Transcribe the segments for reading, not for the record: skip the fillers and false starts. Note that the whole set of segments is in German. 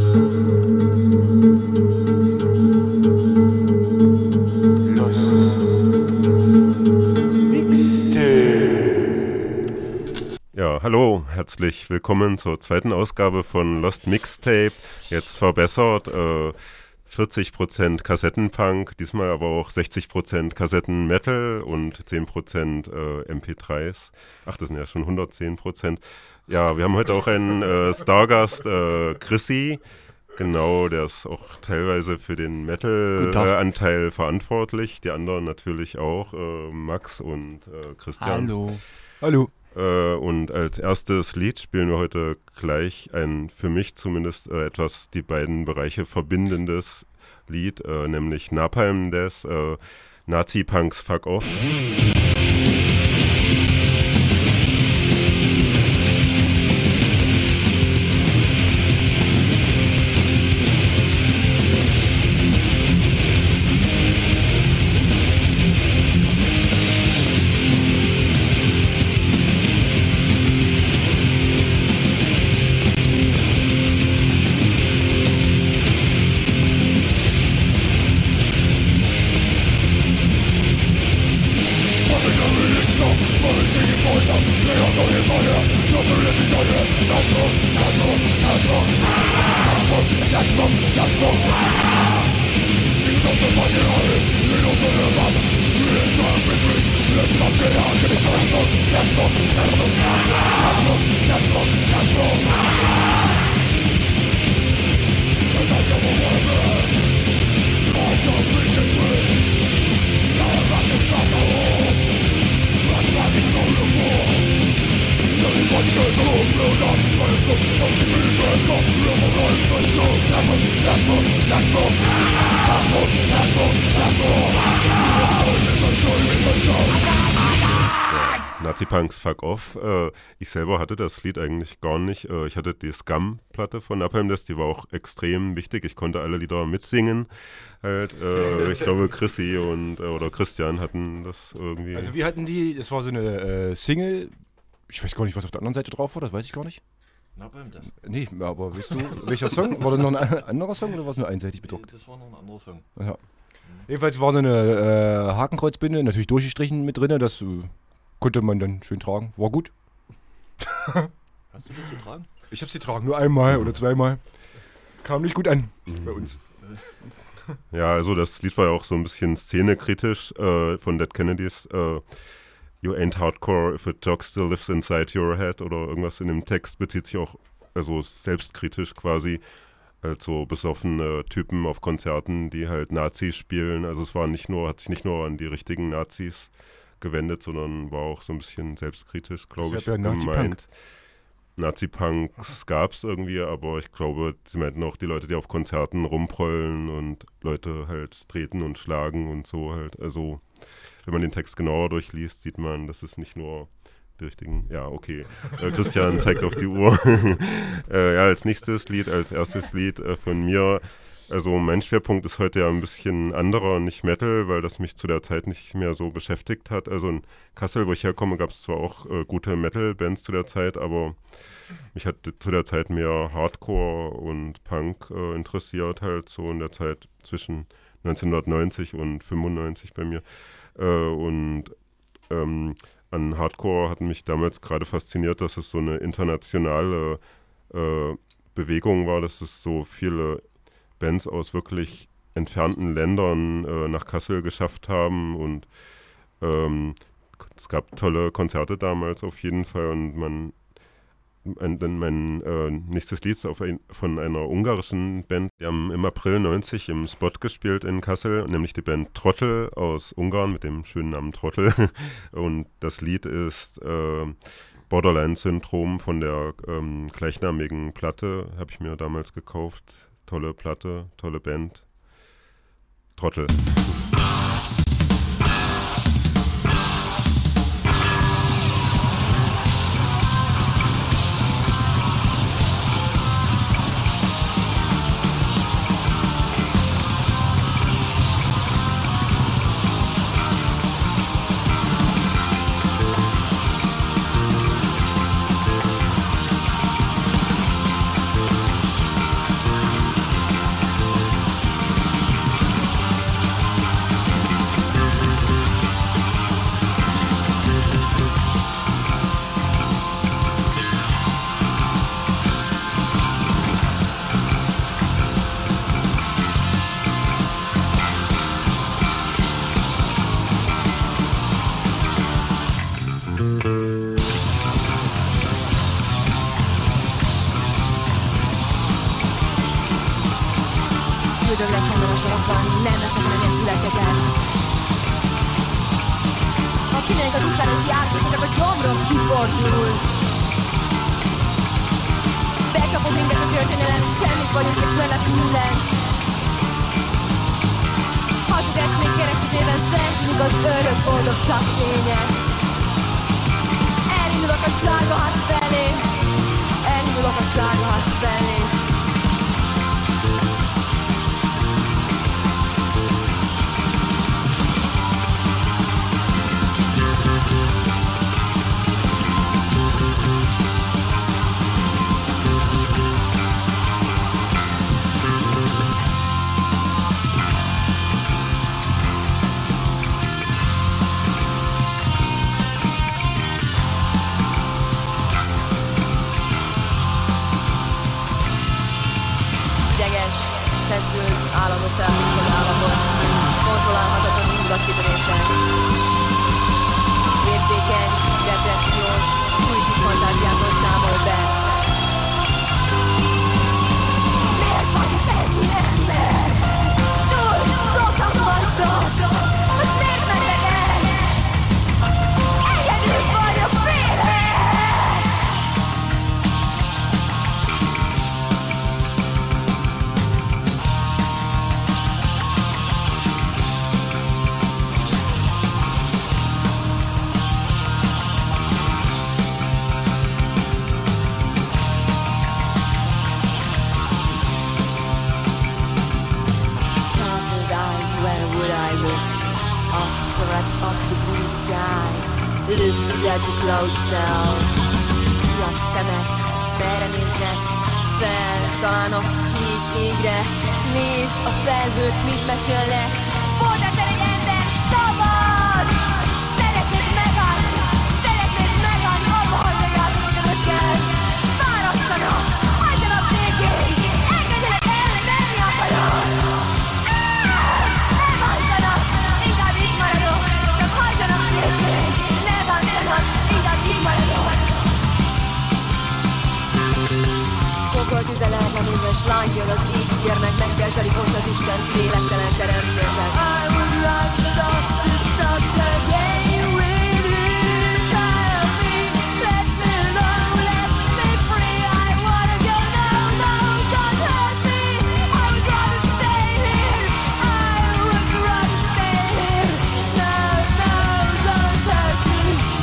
Ja, hallo, herzlich willkommen zur zweiten Ausgabe von Lost Mixtape, jetzt verbessert, 40% Kassettenpunk, diesmal aber auch 60% Kassettenmetal und 10% MP3s. Ach, das sind ja schon 110%. Ja, wir haben heute auch einen Stargast, Chrissy. Genau, der ist auch teilweise für den Metal-Anteil verantwortlich. Die anderen natürlich auch, Max und Christian. Hallo. Und als erstes Lied spielen wir heute gleich ein, für mich zumindest, etwas die beiden Bereiche verbindendes Lied, nämlich Napalm Death, Nazi-Punks Fuck Off. Nazi-Punks Fuck Off. Ich selber hatte das Lied eigentlich gar nicht. Ich hatte die Scum-Platte von Napalm Death, die war auch extrem wichtig. Ich konnte alle Lieder mitsingen. Halt, ich glaube, Chrissy oder Christian hatten das irgendwie. Also wir hatten das war so eine Single. Ich weiß gar nicht, was auf der anderen Seite drauf war, das weiß ich gar nicht. Napalm Death? Nee, aber weißt du, welcher Song? War das noch ein anderer Song oder war es nur einseitig bedruckt? Das war noch ein anderer Song. Ja. Jedenfalls war so eine Hakenkreuzbinde, natürlich durchgestrichen mit drin, das konnte man dann schön tragen. War gut. Hast du das getragen? Ich hab's getragen, nur einmal oder zweimal. Kam nicht gut an bei uns. Ja, also das Lied war ja auch so ein bisschen szenekritisch von Dead Kennedys. You ain't hardcore if a jock still lives inside your head oder irgendwas in dem Text bezieht sich auch, also selbstkritisch quasi, so besoffene Typen auf Konzerten, die halt Nazis spielen. Also es war hat sich nicht nur an die richtigen Nazis gewendet, sondern war auch so ein bisschen selbstkritisch, glaube ich, gemeint. Nazi-Punks gab es irgendwie, aber ich glaube, sie meinten auch die Leute, die auf Konzerten rumprollen und Leute halt treten und schlagen und so halt. Also wenn man den Text genauer durchliest, sieht man, dass es nicht nur die richtigen, ja, okay. Christian zeigt auf die Uhr. Ja, als erstes Lied von mir. Also mein Schwerpunkt ist heute ja ein bisschen anderer, nicht Metal, weil das mich zu der Zeit nicht mehr so beschäftigt hat. Also in Kassel, wo ich herkomme, gab es zwar auch gute Metal-Bands zu der Zeit, aber mich hat zu der Zeit mehr Hardcore und Punk interessiert, halt so in der Zeit zwischen 1990 und 95 bei mir. An Hardcore hat mich damals gerade fasziniert, dass es so eine internationale Bewegung war, dass es so viele Bands aus wirklich entfernten Ländern nach Kassel geschafft haben und es gab tolle Konzerte damals auf jeden Fall und mein nächstes Lied ist von einer ungarischen Band. Die haben im April 90 im Spot gespielt in Kassel, nämlich die Band Trottel aus Ungarn mit dem schönen Namen Trottel. Und das Lied ist Borderline-Syndrom von der gleichnamigen Platte, habe ich mir damals gekauft. Tolle Platte, tolle Band. Trottel. Dögles hangon a sarokban, nem leszek mennyet születeket. Ha kimegyek az utcán és járok, és csak a gyomrom kifordul. Becsapod minket a történelem, semmit vagyunk és nem lesz minden. Hazudesz még keresztüzében, fentűnik az örök boldogság fénye. Elindulok a sárga ház felé, elindulok a sárga ház felé. Feszült, állandó felhúzott állapot, kontrollálhatatlan indulatkitörésen. Érzékeny, depressziós, szuicid fantáziákon számol be. Miért vagy ennyi ember? Túl sokan vagytok! Most miért mentek el? Egyedül vagyok félre! Up the blue sky, look at the clouds now. Jobb szemek, merre néznek, fel talán a kék égre. Nézd a felhők, mit mesélnek. Volt egyszer egy ember szabad! Szeretnéd megállni, abba hagyjajátok a önöket. Fáradtanak, hagyjanak békén, engedjenek el, hogy menni akarok. Ne bántanak, inkább így maradok. Csak hagyjanak békén, ne bántanak, inkább így maradok. Pokol tüzelet, a nős lány jön az égi gyermek, megkerseli ott az Isten lélektelen teremtőket. I would like to stop the day with you. Tell me, let me know, let me free. I wanna go, no, don't hurt me. I would rather stay here. I would rather stay here. No, don't hurt me.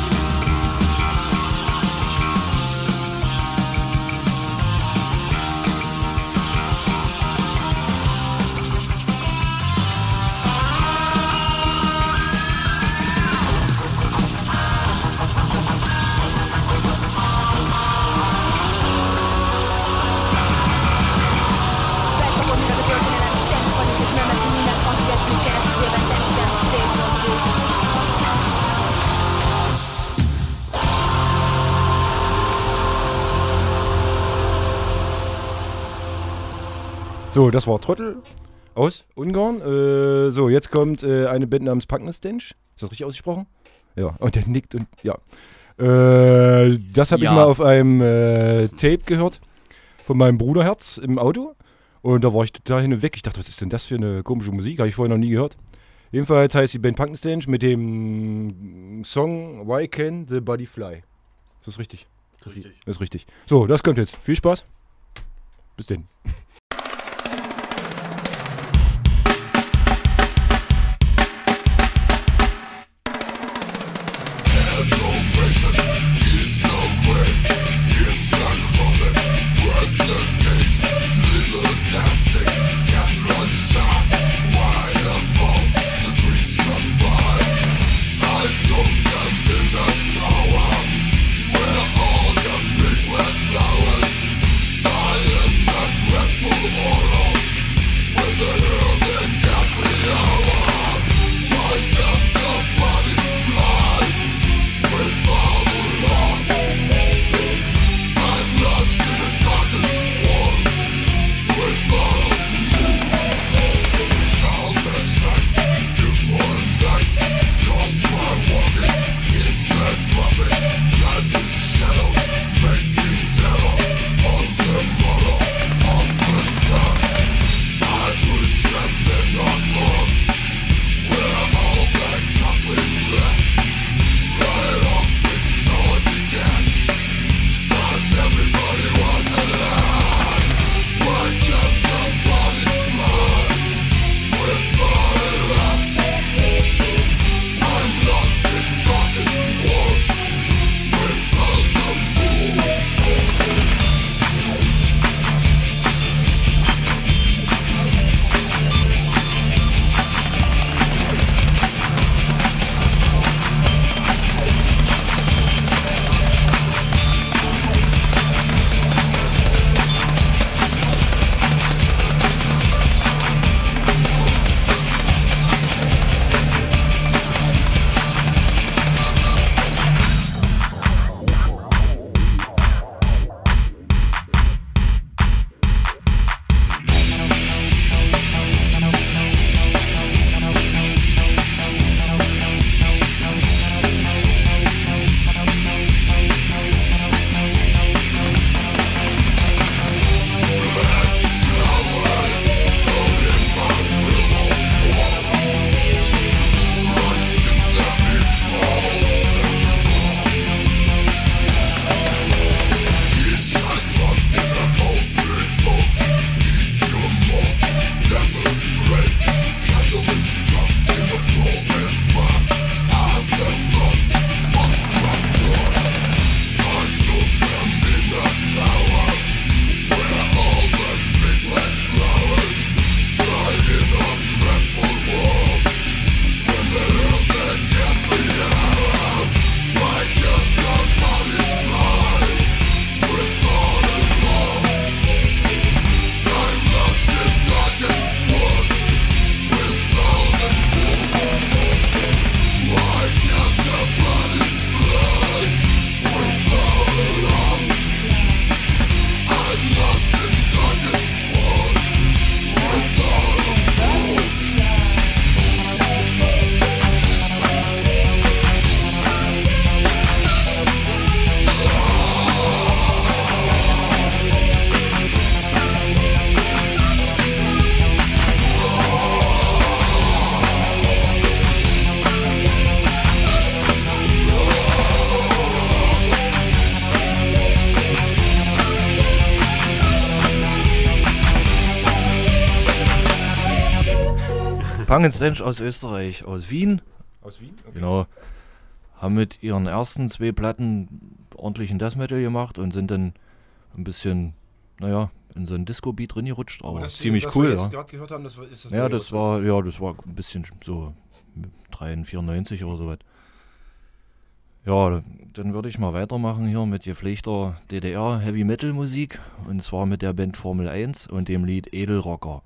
So, das war Trottel aus Ungarn. So, jetzt kommt eine Band namens Punknestench. Ist das richtig ausgesprochen? Ja, und der nickt und ja. Das habe ich mal auf einem Tape gehört von meinem Bruderherz im Auto. Und da war ich total hin und weg. Ich dachte, was ist denn das für eine komische Musik? Habe ich vorher noch nie gehört. Jedenfalls heißt die Band Punknestench mit dem Song Why Can the Body Fly. Ist das richtig? Richtig. Das ist richtig. So, das kommt jetzt. Viel Spaß. Bis denn. Flowers, I am not Punk Stench aus Österreich, aus Wien. Aus Wien? Okay. Genau. Haben mit ihren ersten 2 Platten ordentlichen Death Metal gemacht und sind dann ein bisschen, in so ein Disco-Beat drin gerutscht. Aber das ziemlich cool, was wir ja. jetzt gerade gehört haben, ist das Ja, neue, das war ein bisschen so 93 oder so was. Ja, dann würde ich mal weitermachen hier mit gepflegter DDR-Heavy-Metal-Musik. Und zwar mit der Band Formel 1 und dem Lied Edelrocker.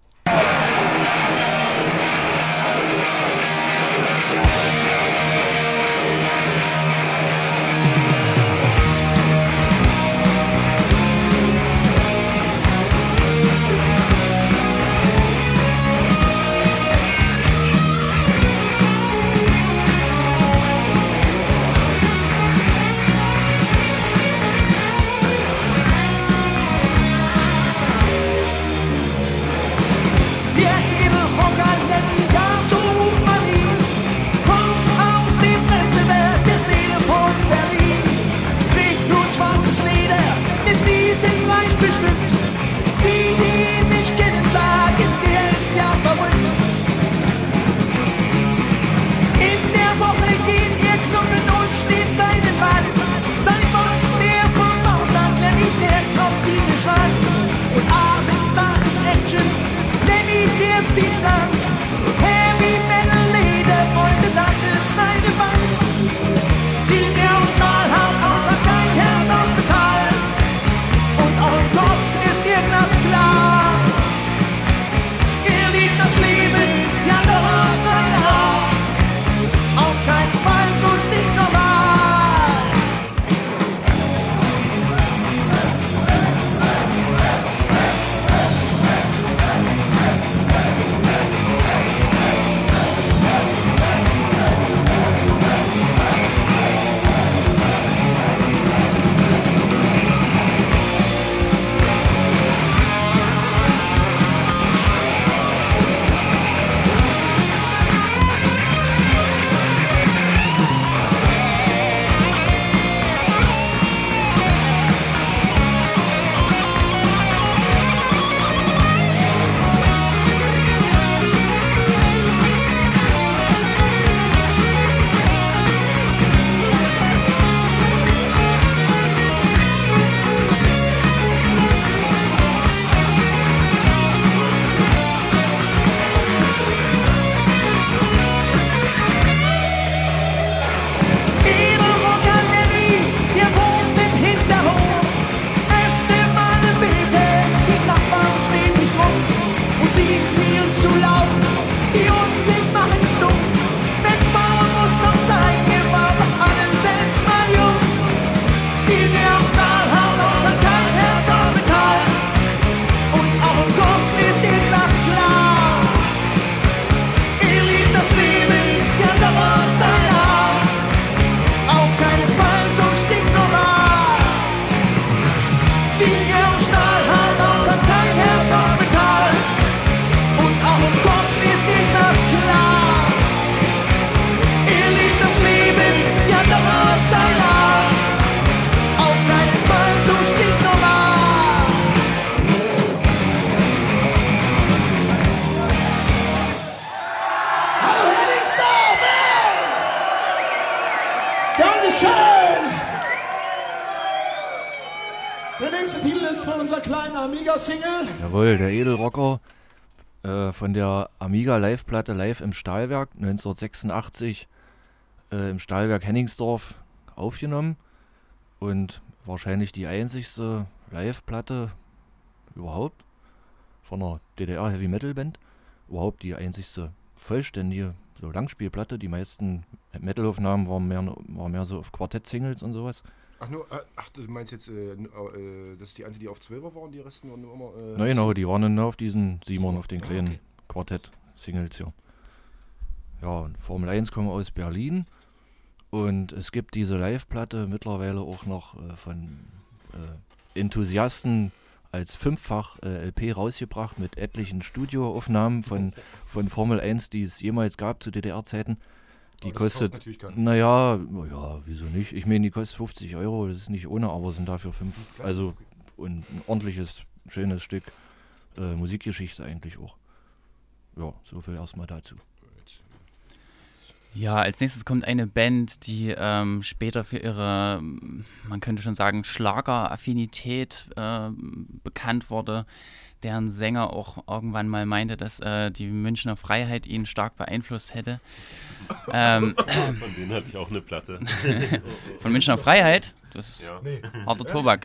Der nächste Titel ist von unserer kleinen Amiga-Single. Jawohl, der Edelrocker von der Amiga Live-Platte Live im Stahlwerk 1986 im Stahlwerk Henningsdorf aufgenommen und wahrscheinlich die einzigste Live-Platte überhaupt von einer DDR-Heavy-Metal-Band. Überhaupt die einzigste vollständige so Langspielplatte. Die meisten Metal-Aufnahmen waren mehr so auf Quartett-Singles und sowas. Ach, du meinst jetzt, das ist die einzige, die auf 12er waren, die Resten waren nur immer... Na genau, die waren nur auf diesen Simon, auf den kleinen Quartett-Singles hier. Ja, und Formel 1 kommen aus Berlin und es gibt diese Live-Platte mittlerweile auch noch von Enthusiasten als 5-fach LP rausgebracht mit etlichen Studioaufnahmen von Formel 1, die es jemals gab zu DDR-Zeiten. Die kostet, naja, wieso nicht? Ich meine, die kostet 50 €, das ist nicht ohne, aber sind dafür 5, also und ein ordentliches, schönes Stück Musikgeschichte eigentlich auch. ja, so viel erstmal dazu. Ja, als nächstes kommt eine Band, die später für ihre, man könnte schon sagen, Schlageraffinität bekannt wurde, deren Sänger auch irgendwann mal meinte, dass die Münchner Freiheit ihn stark beeinflusst hätte. Von denen hatte ich auch eine Platte. Von Münchner Freiheit? Das ist harter Tobak.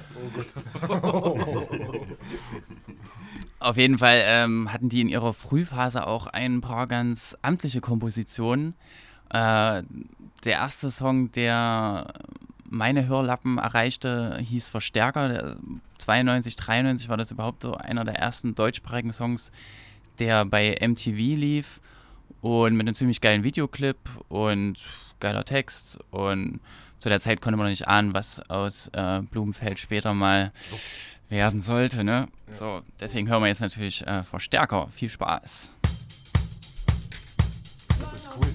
Auf jeden Fall hatten die in ihrer Frühphase auch ein paar ganz amtliche Kompositionen. Der erste Song, der meine Hörlappen erreichte, hieß Verstärker. 92, 93 war das überhaupt so einer der ersten deutschsprachigen Songs, der bei MTV lief und mit einem ziemlich geilen Videoclip und geiler Text. Und zu der Zeit konnte man noch nicht ahnen, was aus Blumenfeld später mal werden sollte, ne? Ja. So, deswegen hören wir jetzt natürlich Verstärker. Viel Spaß. Das ist cool.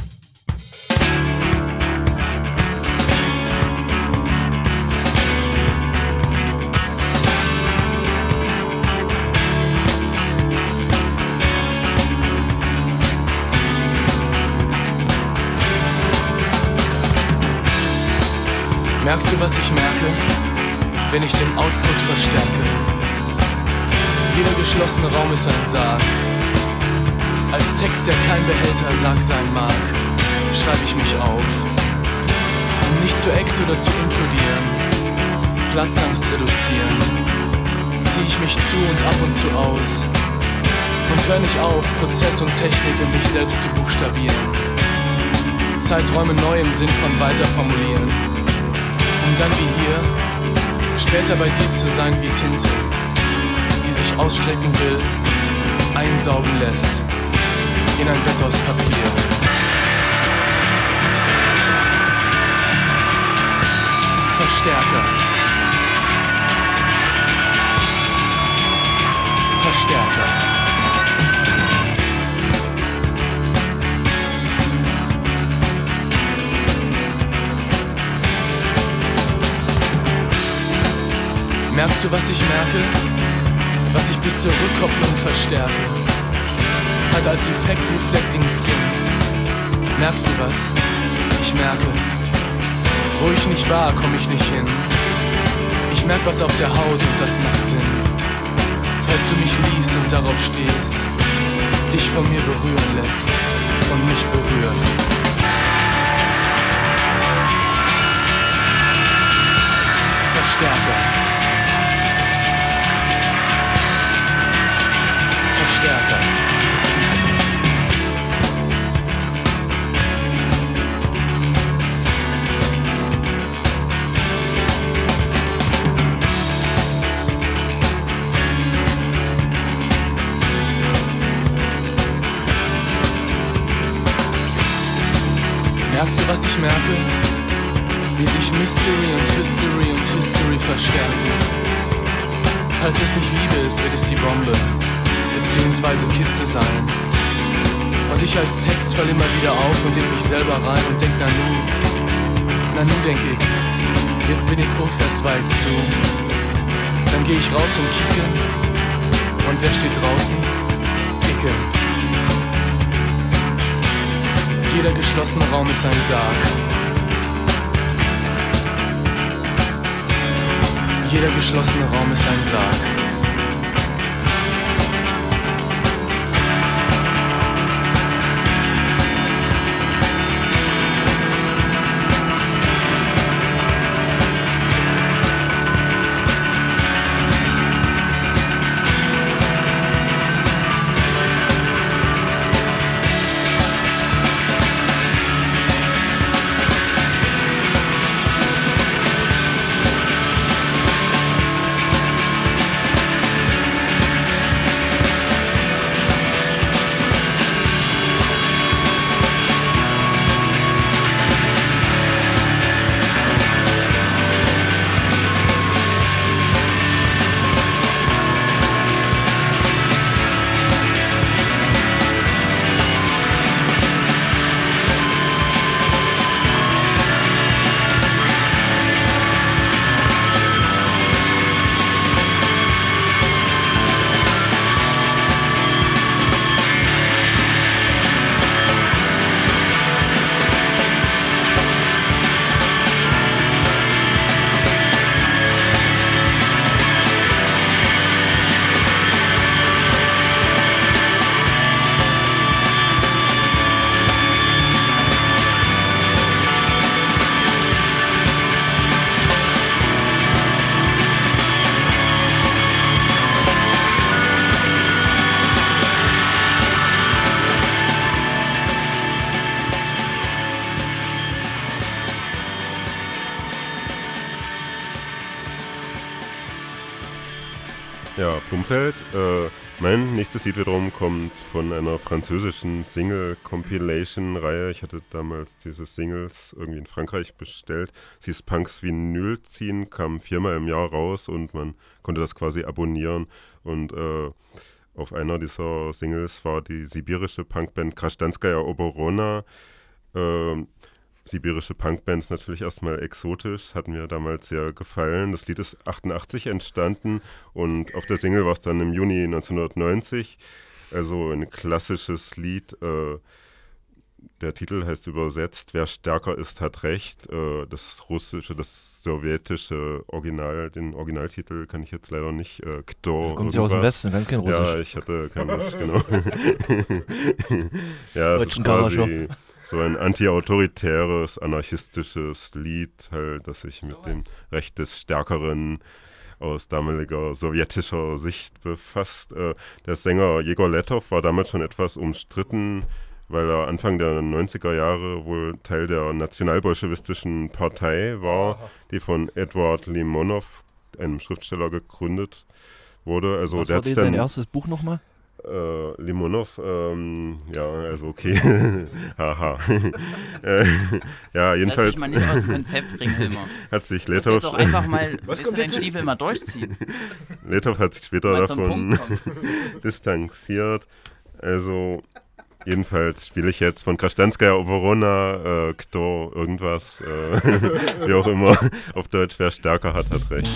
Merkst du, was ich merke, wenn ich den Output verstärke? Jeder geschlossene Raum ist ein Sarg. Als Text, der kein Behälter Sarg sein mag, schreibe ich mich auf. Um nicht zu ex oder zu implodieren, Platzangst reduzieren, ziehe ich mich zu und ab und zu aus und hör nicht auf, Prozess und Technik in mich selbst zu buchstabieren. Zeiträume neu im Sinn von weiterformulieren, um dann wie hier später bei dir zu sein wie Tinte, die sich ausstrecken will, einsaugen lässt in ein Bett aus Papier. Verstärker. Verstärker. Merkst du, was ich merke? Was ich bis zur Rückkopplung verstärke? Halt als Effekt Reflecting Skin. Merkst du was? Ich merke. Wo ich nicht war, komm ich nicht hin. Ich merk was auf der Haut und das macht Sinn. Falls du mich liest und darauf stehst, dich von mir berühren lässt und mich berührst. Verstärker. Verstärker. Merkst du, was ich merke? Wie sich Mystery und History und History verstärken. Falls es nicht Liebe ist, wird es die Bombe, beziehungsweise Kiste sein. Und ich als Text fall immer wieder auf und in mich selber rein und denk, na nu denk ich, jetzt bin ich hochfest weit zu. Dann geh ich raus und kicke, und wer steht draußen? Icke. Jeder geschlossene Raum ist ein Sarg. Jeder geschlossene Raum ist ein Sarg. Umfeld. Mein nächstes Lied wiederum kommt von einer französischen Single-Compilation-Reihe. Ich hatte damals diese Singles irgendwie in Frankreich bestellt. Sie hieß Punks Vinyl ziehen, kam 4-mal im Jahr raus und man konnte das quasi abonnieren. Und auf einer dieser Singles war die sibirische Punkband Grajdanskaya Oborona. Sibirische Punkband ist natürlich erstmal exotisch, hat mir damals sehr gefallen. Das Lied ist 88 entstanden und auf der Single war es dann im Juni 1990. Also ein klassisches Lied. Der Titel heißt übersetzt, wer stärker ist, hat recht. Das russische, das sowjetische Original, den Originaltitel kann ich jetzt leider nicht. Kto, kommt sie aus dem Westen, ganz kein Russisch. Ja, ich hatte kein Russisch, genau. Ja, es ist Deutschen quasi so ein anti-autoritäres, anarchistisches Lied, halt, das sich mit dem Recht des Stärkeren aus damaliger sowjetischer Sicht befasst. Der Sänger Jegor Letov war damals schon etwas umstritten, weil er Anfang der 90er Jahre wohl Teil der nationalbolschewistischen Partei war, die von Edward Limonov, einem Schriftsteller, gegründet wurde. Also Was der war dein erstes Buch nochmal? Limonov, ja, also okay. Haha. Ja, jedenfalls. Lass dich mal nicht aus dem Konzept bringen, Hilmar. Hat sich Du musst Letov. jetzt auch einfach mal kommt deinen jetzt? Stiefel mal durchziehen. Letov hat sich später Mal zum davon Punkt kommen. distanziert. Also, jedenfalls spiele ich jetzt von Grajdanskaya Oborona, Kto, irgendwas, wie auch immer. Auf Deutsch, wer stärker hat, hat recht.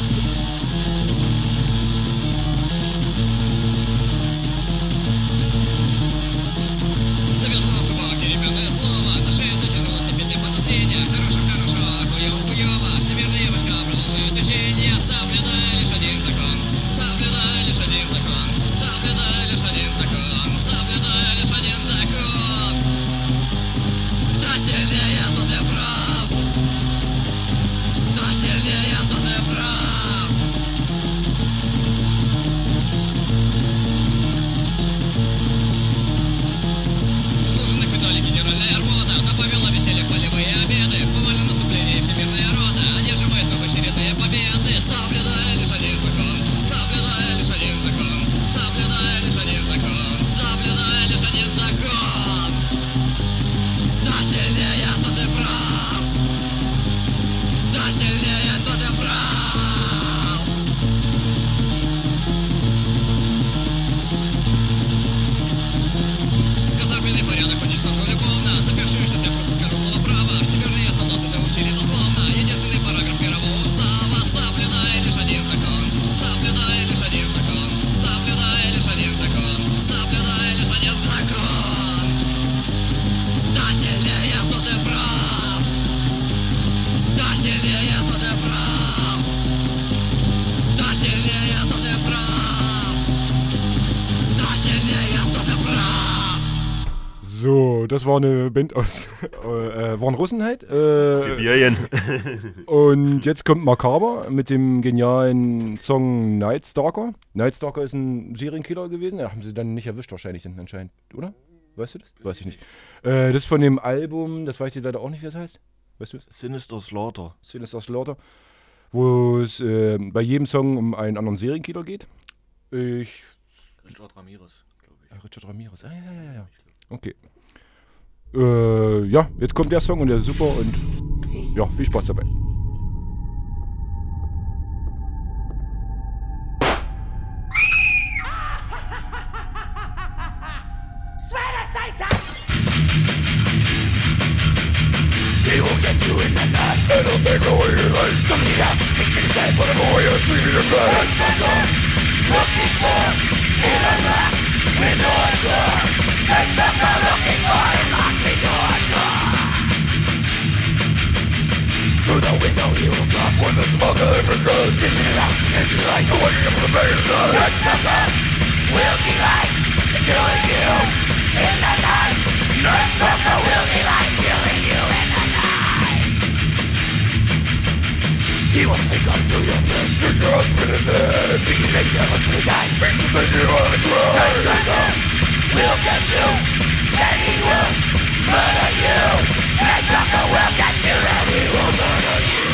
So, das war eine Band aus, waren Russen halt. Sibirien. Und jetzt kommt Makaber mit dem genialen Song Night Stalker. Night Stalker ist ein Serienkiller gewesen. Ja, haben sie dann nicht erwischt wahrscheinlich anscheinend, oder? Weißt du das? Weiß ich nicht. Das ist von dem Album, das weiß ich leider auch nicht, wie das heißt. Weißt du das? Sinister Slaughter. Sinister Slaughter. Wo es bei jedem Song um einen anderen Serienkiller geht. Richard Ramirez, glaube ich. Richard Ramirez. Ja. Okay. Ja, jetzt kommt der Song und der ist super und ja, viel Spaß dabei. He will get you in the night. It'll take away your life. Come here, I'm sick of that. Put him away and sleep in your bed. One sucker, looking for in a lock, window door. A sucker looking for a lock, window door. Through the window he will come with the smoke of every gun. In the house, there's your light. You're waking up with a bang in the night. A sucker will be like killing you in the night. A sucker will be like killing you in the night. He will sink onto your bed, shoot your husband in the head. He can make you listen die. Make you think you wanna cry. A sucker will get you, then he will murder you. A sucker will get you, then he will murder you.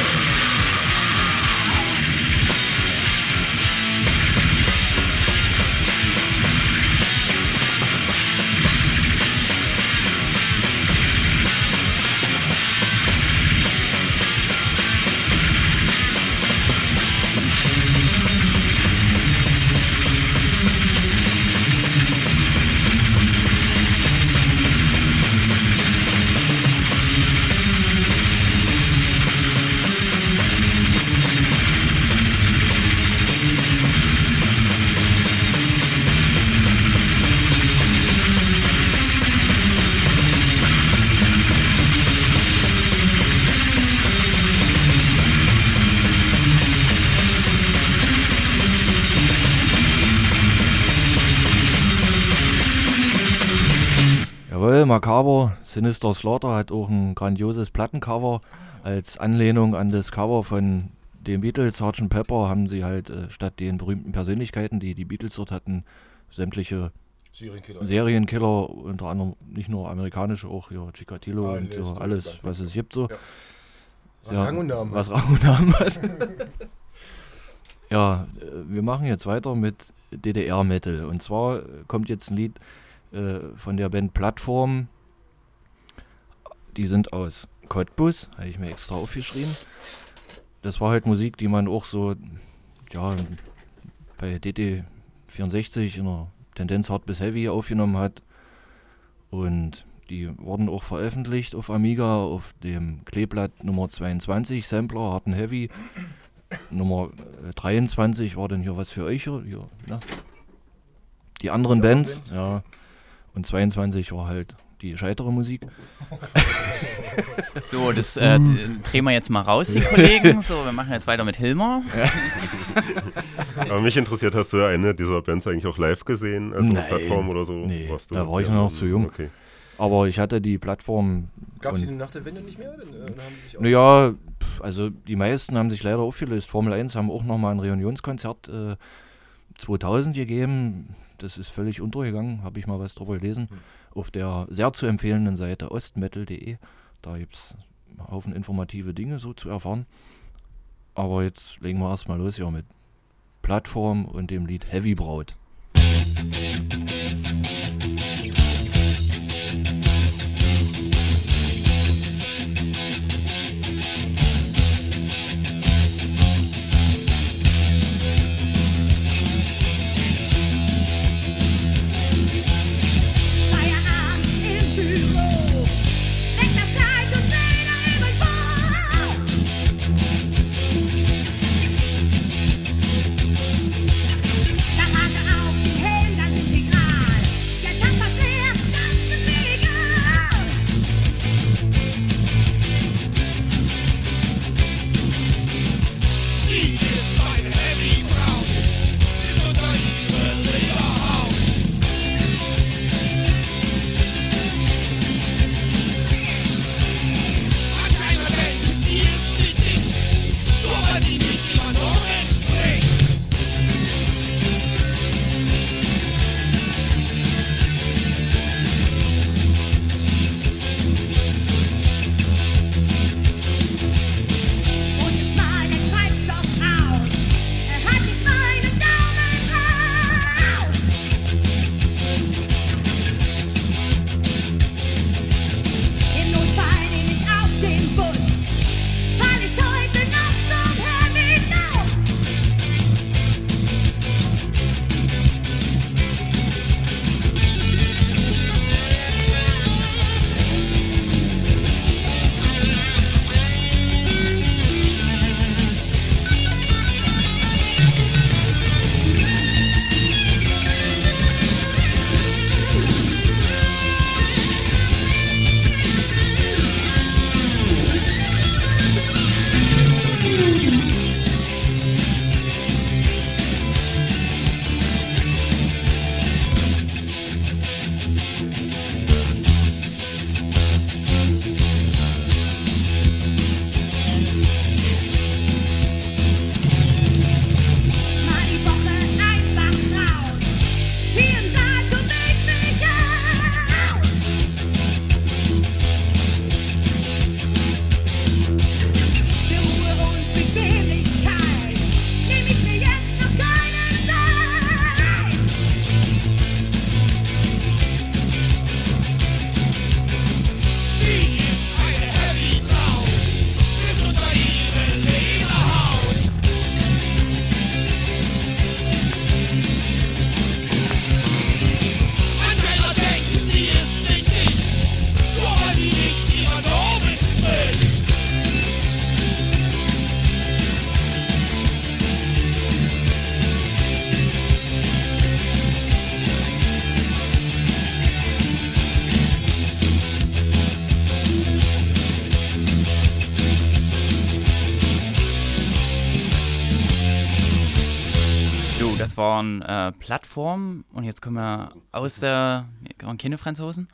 Jawohl, Makaber. Sinister Slaughter hat auch ein grandioses Plattencover. Als Anlehnung an das Cover von den Beatles, Sgt. Pepper, haben sie halt statt den berühmten Persönlichkeiten, die die Beatles dort hatten, sämtliche Serienkiller, unter anderem nicht nur amerikanische, auch hier Chikatilo und so, alles, was es gibt so. Ja. Was Rang und Namen hat. Ja, wir machen jetzt weiter mit DDR-Metal. Und zwar kommt jetzt ein Lied von der Band Plattform. Die sind aus Cottbus, habe ich mir extra aufgeschrieben. Das war halt Musik, die man auch so, ja, bei DD64 in der Tendenz Hard bis Heavy aufgenommen hat. Und die wurden auch veröffentlicht auf Amiga, auf dem Kleeblatt Nummer 22, Sampler, Hard and Heavy. Nummer 23 war dann hier was für euch hier ne? Die anderen Bands, ja. Und 22 war halt die scheitere Musik. So, das drehen wir jetzt mal raus, die Kollegen. So, wir machen jetzt weiter mit Hilmar. Aber mich interessiert, hast du eine dieser Bands eigentlich auch live gesehen? Also Nein, Plattform oder so? Nee, da war ich noch zu jung. Okay. Aber ich hatte die Plattform. Gab es die nach der Wende nicht mehr? Naja, also die meisten haben sich leider aufgelöst. Formel 1 haben auch nochmal ein Reunionskonzert 2000 gegeben. Das ist völlig untergegangen, habe ich mal was drüber gelesen. Auf der sehr zu empfehlenden Seite ostmetal.de. Da gibt es einen Haufen informative Dinge so zu erfahren. Aber jetzt legen wir erstmal los hier mit Plattform und dem Lied Heavy Braut. Das waren Plattformen und jetzt kommen wir aus der, waren keine Franzosen,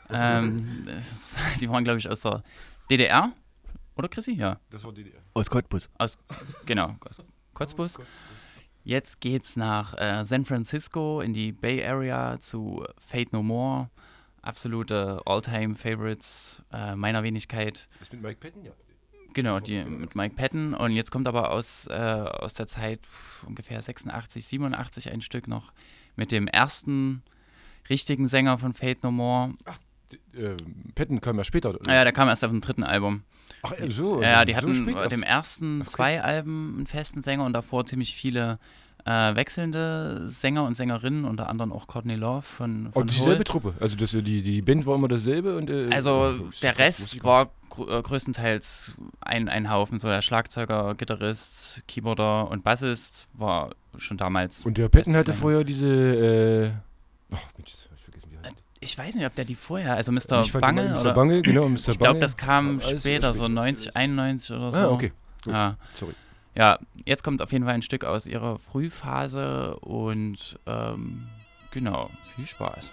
Die waren, glaube ich, aus der DDR. Oder, Chrissy? Ja. Das war DDR. Aus Cottbus. Genau, aus Cottbus. Jetzt geht's nach San Francisco in die Bay Area zu Fate No More. Absolute All-Time-Favorites meiner Wenigkeit. Das mit Mike Patton, ja. Genau, die mit Mike Patton. Und jetzt kommt aber aus der Zeit ungefähr 86, 87 ein Stück noch mit dem ersten richtigen Sänger von Fate No More. Patton kam ja später. Oder? Ja, der kam erst auf dem 3. Album. Ach, so. Ja, die so hatten spät bei dem ersten 2 Alben einen festen Sänger und davor ziemlich viele wechselnde Sänger und Sängerinnen, unter anderem auch Courtney Love von Und dieselbe Hole. Truppe. Also die Band war immer dasselbe und Also der Rest war größtenteils ein Haufen. So der Schlagzeuger, Gitarrist, Keyboarder und Bassist war schon damals. Und der Patton hatte Sänger. vorher diese Mensch, das hab ich vergessen, wie heißt der? Ich weiß nicht, ob der die vorher, also Mr. Ich fand Bange Mr. oder Bange, genau, Mr. ich glaube, Bange. das kam Alles später, so später. 90, 91 oder so. Ah, okay. Gut. Ja. Sorry. Ja, jetzt kommt auf jeden Fall ein Stück aus ihrer Frühphase und genau, viel Spaß.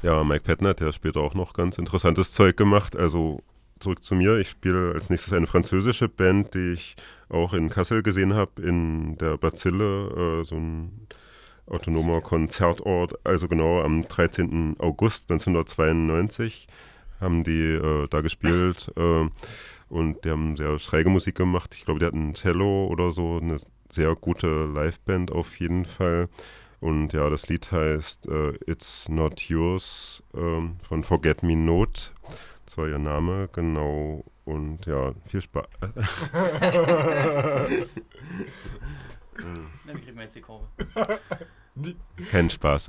Ja, Mike Patton hat ja später auch noch ganz interessantes Zeug gemacht. Also zurück zu mir. Ich spiele als nächstes eine französische Band, die ich auch in Kassel gesehen habe, in der Bazille, so ein autonomer Konzertort. Also genau am 13. August 1992 haben die da gespielt und die haben sehr schräge Musik gemacht. Ich glaube, die hatten ein Cello oder so, eine sehr gute Liveband auf jeden Fall. Und ja, das Lied heißt It's Not Yours von Forget Me Not. Das war ihr Name, genau. Und ja, viel Spaß. Dann kriegen wir jetzt die Kurve. Kein Spaß.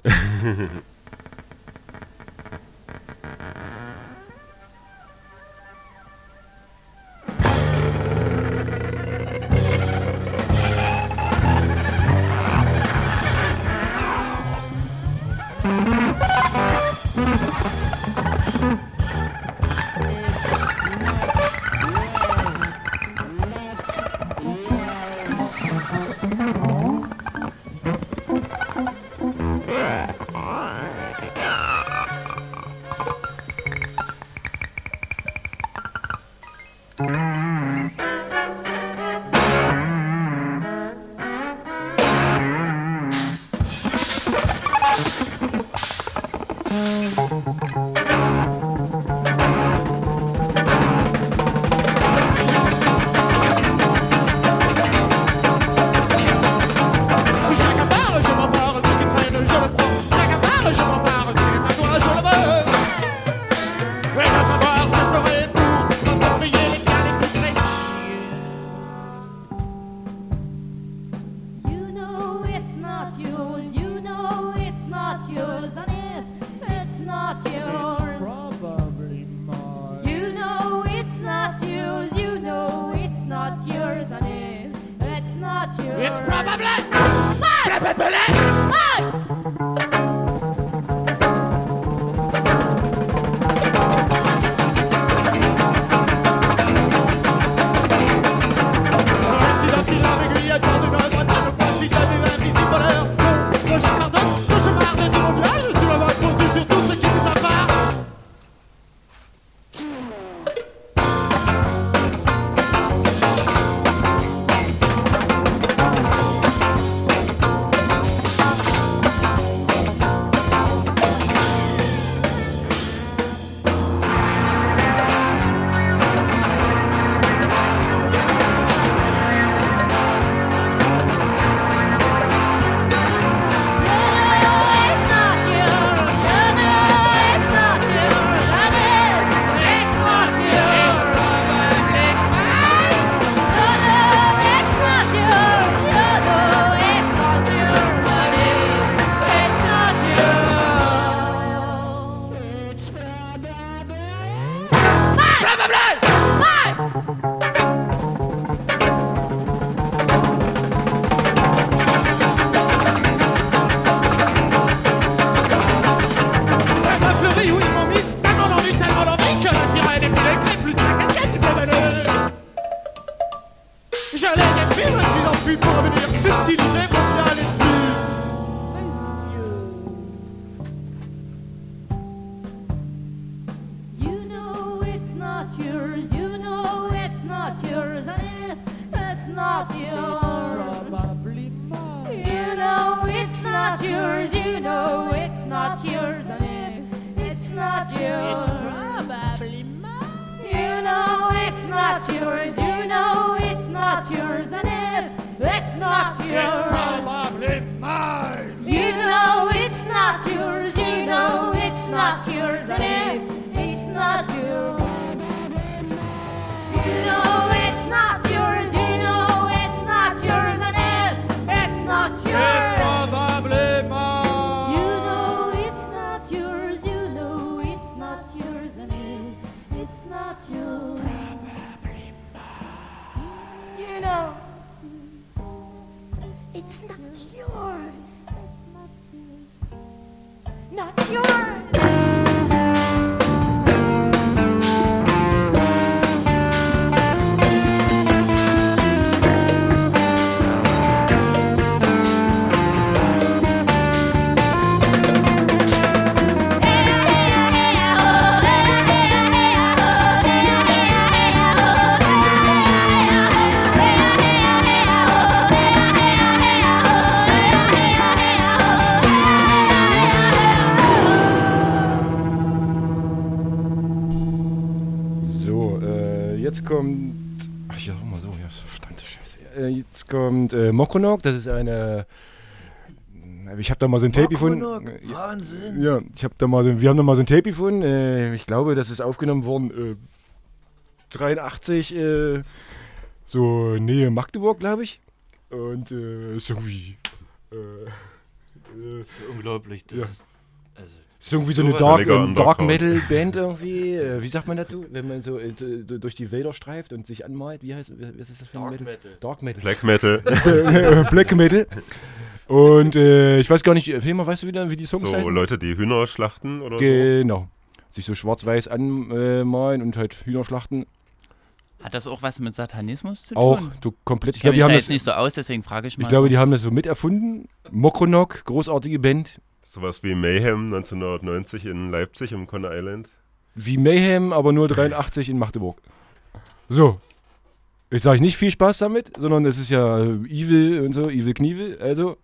verdammte Scheiße. Jetzt kommt Mokonok, das ist eine... Ich habe da mal so ein Tape gefunden. Wahnsinn! Ja, wir haben da mal so ein Tape gefunden. Ich glaube, das ist aufgenommen worden 83, so Nähe Magdeburg, glaube ich. Und ist irgendwie... Das ist unglaublich. Das ja. Ist ist irgendwie so eine Dark Metal Band irgendwie. Wie sagt man dazu, wenn man so durch die Wälder streift und sich anmalt? Wie ist das für ein Metal? Dark Metal. Black Metal. Black Metal. Und ich weiß gar nicht, weißt du wieder, wie die Songs heißen? So Leute, die Hühner schlachten oder Genau. Sich so schwarz-weiß anmalen und halt Hühner schlachten. Hat das auch was mit Satanismus zu tun? Auch, du komplett. Ich glaube, die haben das nicht so aus, deswegen frage ich mal. Ich glaube, so. die haben das so miterfunden. Mokonok, großartige Band. Sowas wie Mayhem 1990 in Leipzig im Conner Island. Wie Mayhem, aber nur 83 in Magdeburg. So. Ich sage nicht viel Spaß damit, sondern es ist ja Evil und so, Evil Knievel. Also,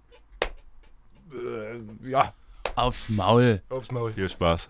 ja. Aufs Maul. Aufs Maul. Viel Spaß.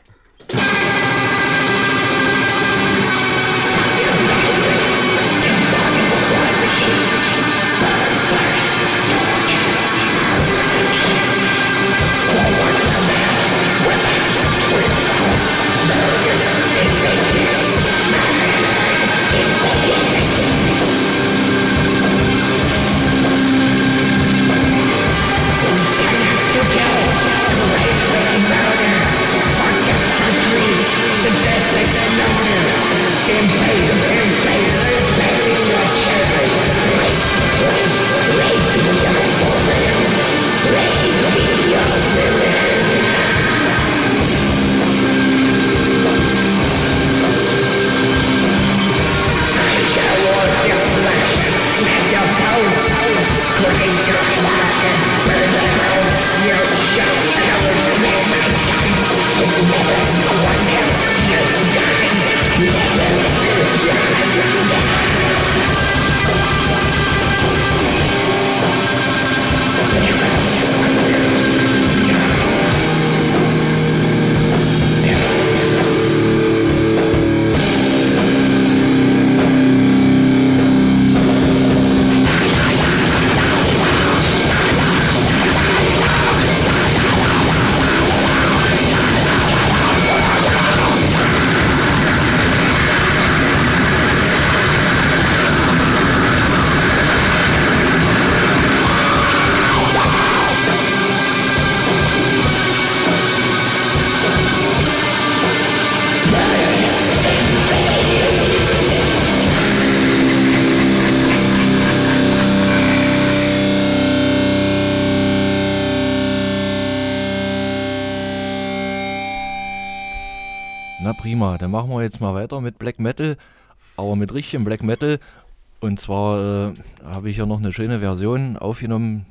Prima, dann machen wir jetzt mal weiter mit Black Metal, aber mit richtigem Black Metal. Und zwar habe ich hier noch eine schöne Version aufgenommen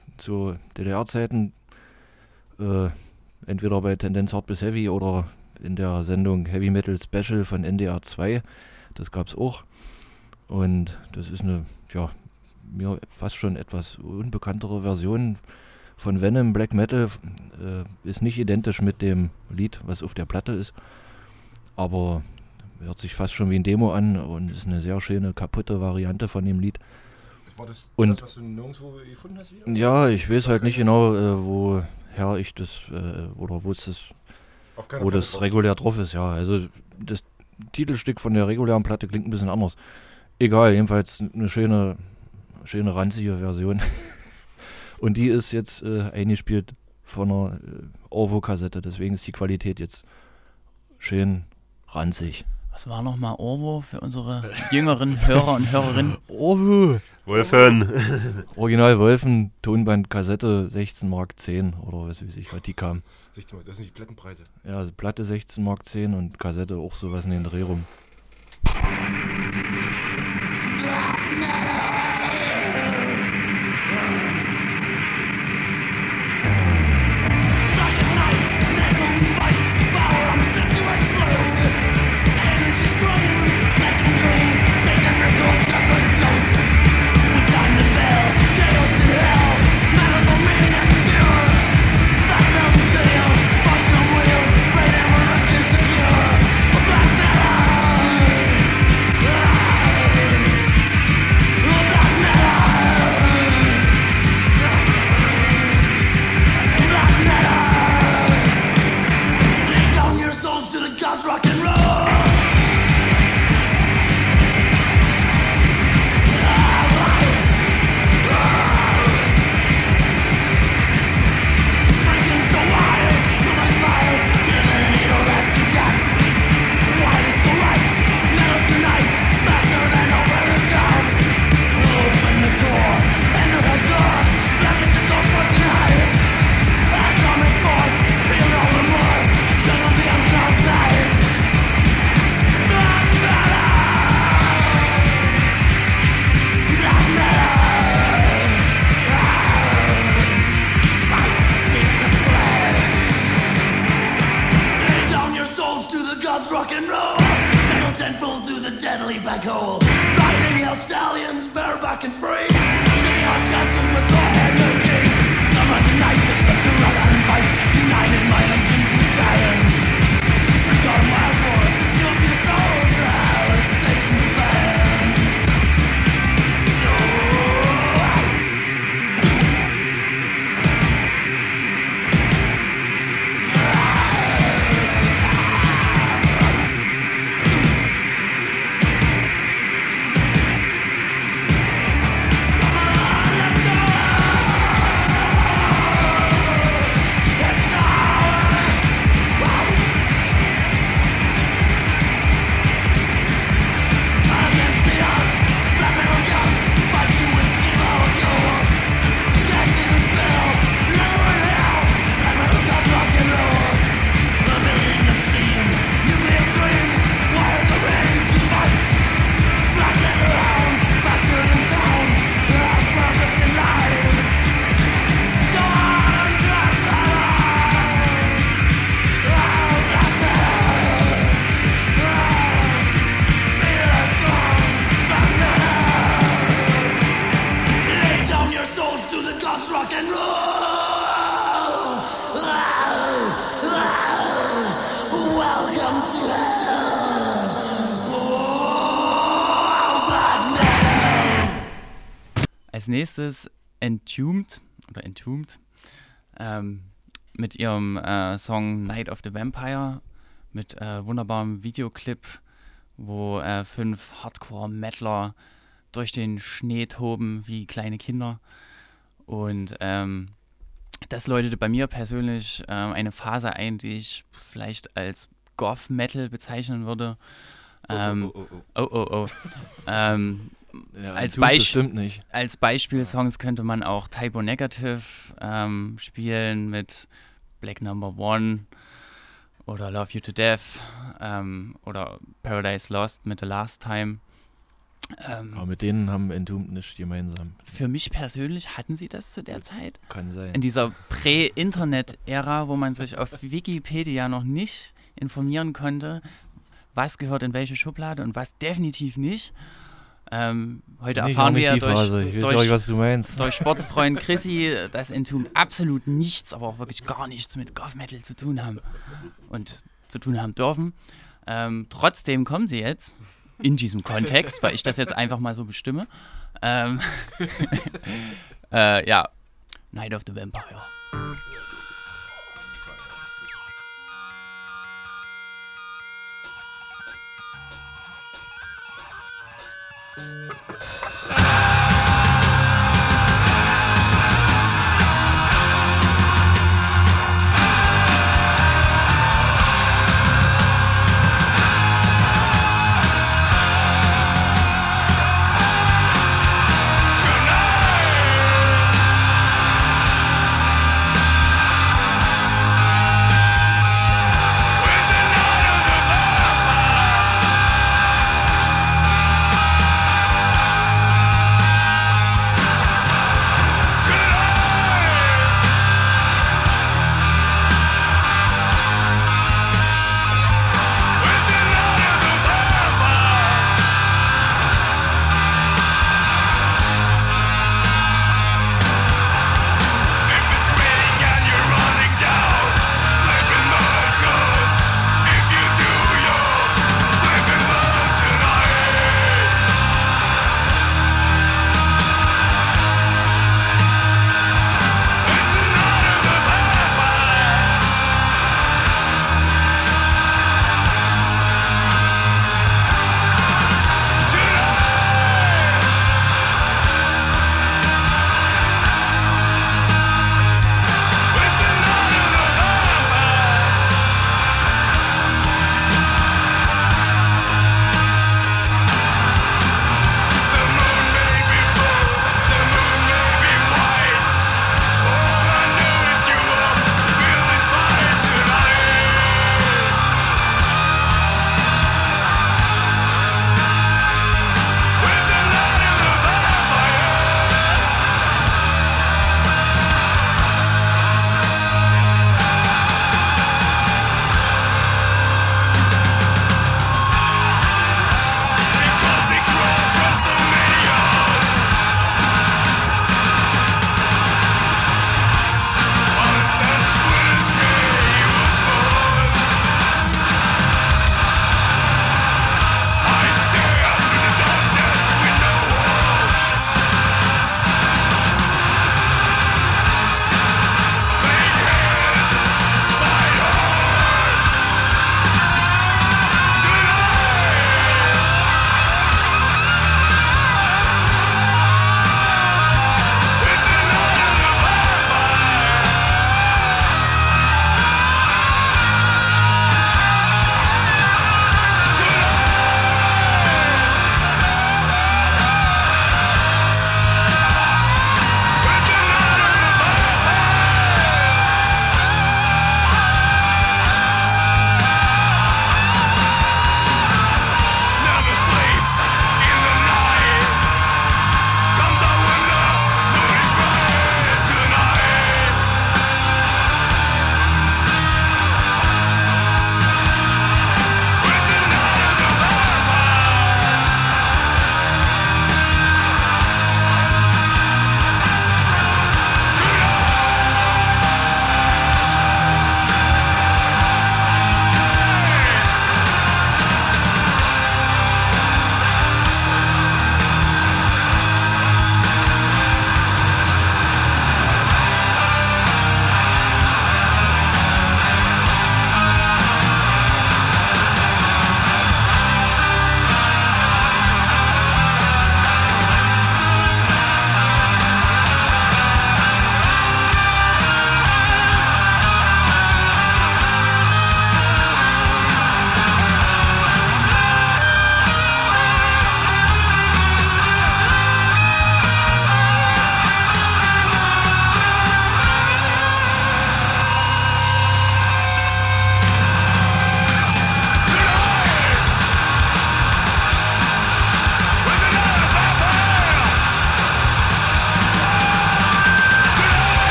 zu DDR-Zeiten, entweder bei Tendenz Hard bis Heavy oder in der Sendung Heavy Metal Special von NDR 2. Das gab es auch. Und das ist eine, ja, mir fast schon etwas unbekanntere Version von Venom Black Metal. Ist nicht identisch mit dem Lied, was auf der Platte ist. Aber hört sich fast schon wie ein Demo an und ist eine sehr schöne, kaputte Variante von dem Lied. War das, und, was du nirgendwo gefunden hast? Wieder? Ja, ich weiß halt nicht genau, woher ich das, oder wo das regulär drauf ist. Ja, also das Titelstück von der regulären Platte klingt ein bisschen anders. Egal, jedenfalls eine schöne ranzige Version. Und die ist jetzt eingespielt von einer Orvo-Kassette, deswegen ist die Qualität jetzt schön ranzig. Was war nochmal Orvo für unsere jüngeren Hörer und Hörerinnen? Orvo! Wolfen! Original Wolfen, Tonband, Kassette, 16 Mark 10 oder was weiß ich, was die kam. 16 Mark, das sind die Plattenpreise. Ja, also Platte 16 Mark 10 und Kassette auch sowas in den Dreh rum. Black belly back hole. Riding hell stallions, bareback and free. Sitting on chances with raw energy. Come on tonight with the Surah and Vice. United my engines and stallions. Return wild force, you'll be souls now as Satan's band. Als nächstes Entombed mit ihrem Song Night of the Vampire mit wunderbarem Videoclip, wo 5 Hardcore-Metaler durch den Schnee toben wie kleine Kinder. Und das läutete bei mir persönlich eine Phase ein, die ich vielleicht als Goth-Metal bezeichnen würde. Ja, als bestimmt nicht. Als Beispielsongs könnte man auch Typo Negative spielen mit Black No. 1 oder Love You to Death oder Paradise Lost mit The Last Time. Aber mit denen haben Entombed nichts gemeinsam. Für mich persönlich hatten sie das zu der Zeit. Kann sein. In dieser Prä-Internet-Ära, wo man sich auf Wikipedia noch nicht informieren konnte, was gehört in welche Schublade und was definitiv nicht. Heute erfahren wir ja durch Sportsfreund Chrissy, dass Entombed absolut nichts, aber auch wirklich gar nichts mit Goth Metal zu tun haben und zu tun haben dürfen. Trotzdem kommen sie jetzt in diesem Kontext, weil ich das jetzt einfach mal so bestimme. Ja, Night of the Vampire.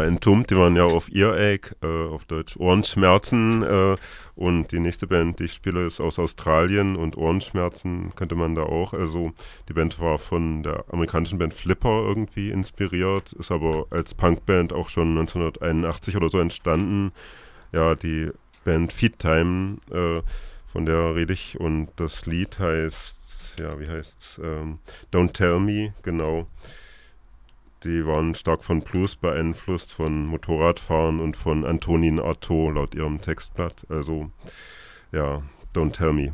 Entombed, die waren ja auf Earache, auf Deutsch Ohrenschmerzen. Und die nächste Band, die ich spiele, ist aus Australien und Ohrenschmerzen könnte man da auch. Also die Band war von der amerikanischen Band Flipper irgendwie inspiriert, ist aber als Punkband auch schon 1981 oder so entstanden. Ja, die Band Feed Time, von der rede ich, und das Lied heißt, ja, wie heißt's? Don't Tell Me, genau. Die waren stark von Blues beeinflusst, von Motorradfahren und von Antonin Artaud laut ihrem Textblatt. Also, ja, Don't Tell Me.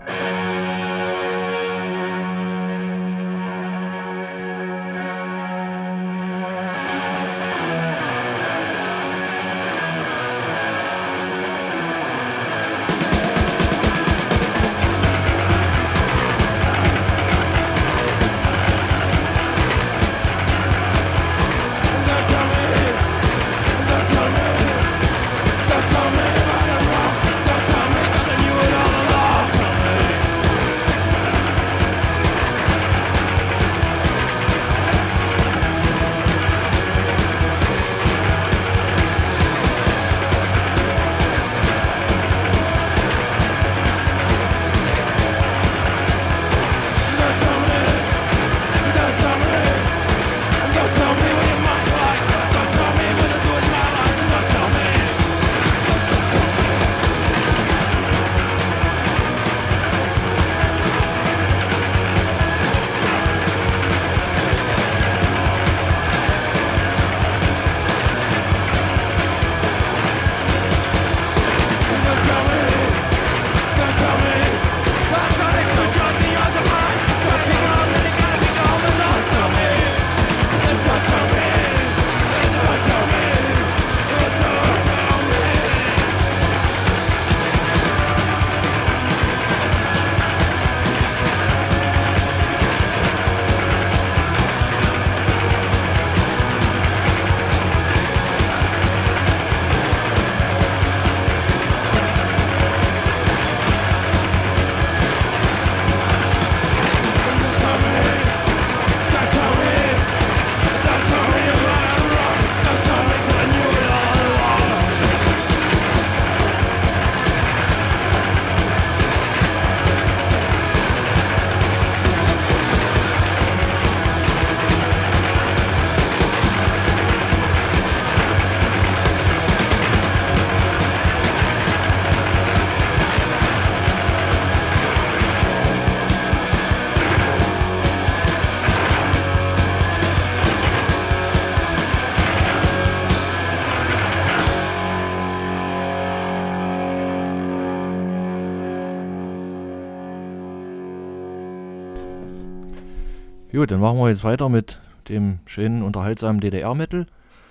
Gut, dann machen wir jetzt weiter mit dem schönen, unterhaltsamen DDR-Metal.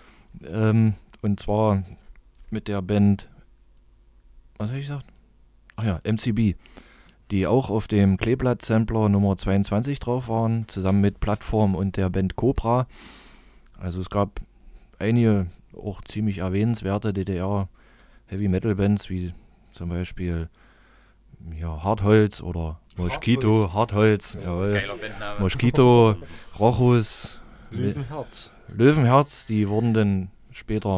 Und zwar mit der Band, was habe ich gesagt? Ach ja, MCB, die auch auf dem Kleeblatt-Sampler Nummer 22 drauf waren, zusammen mit Plattform und der Band Cobra. Also es gab einige auch ziemlich erwähnenswerte DDR-Heavy-Metal-Bands, wie zum Beispiel Hartholz oder Moschito, Hartholz, jawohl. Geiler Bandname. Moschito, Rochus, Löwenherz, die wurden dann später,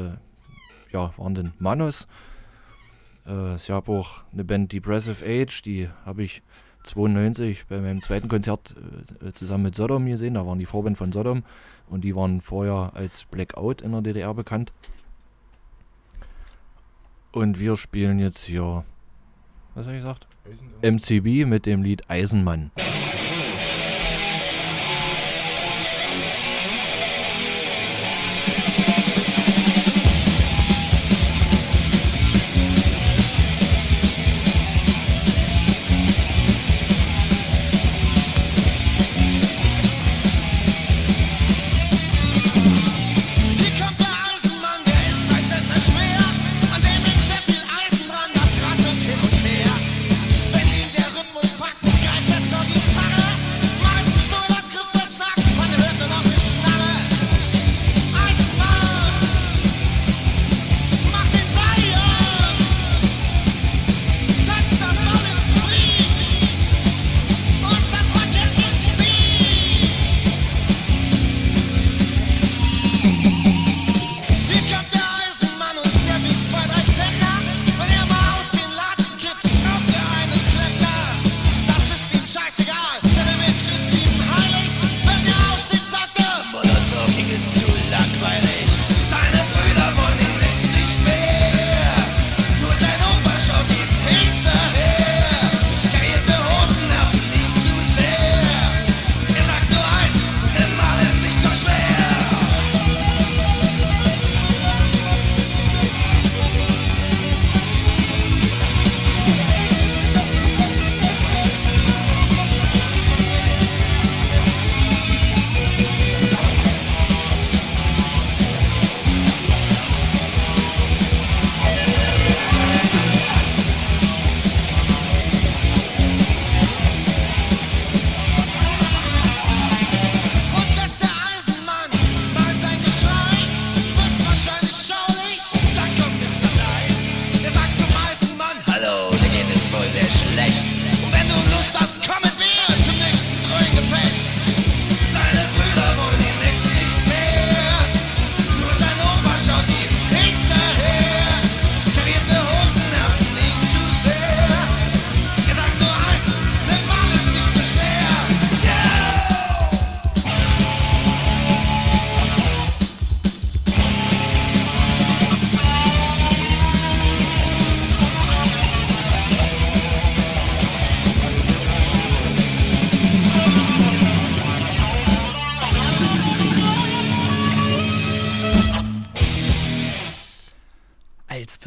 waren dann Manos. Es gab auch eine Band Depressive Age, die habe ich 92 bei meinem zweiten Konzert zusammen mit Sodom gesehen, da waren die Vorband von Sodom und die waren vorher als Blackout in der DDR bekannt. Und wir spielen jetzt hier, was habe ich gesagt? MCB mit dem Lied Eisenmann. Wenn ihn der Rhythmus packt, greift er zur Gitarre.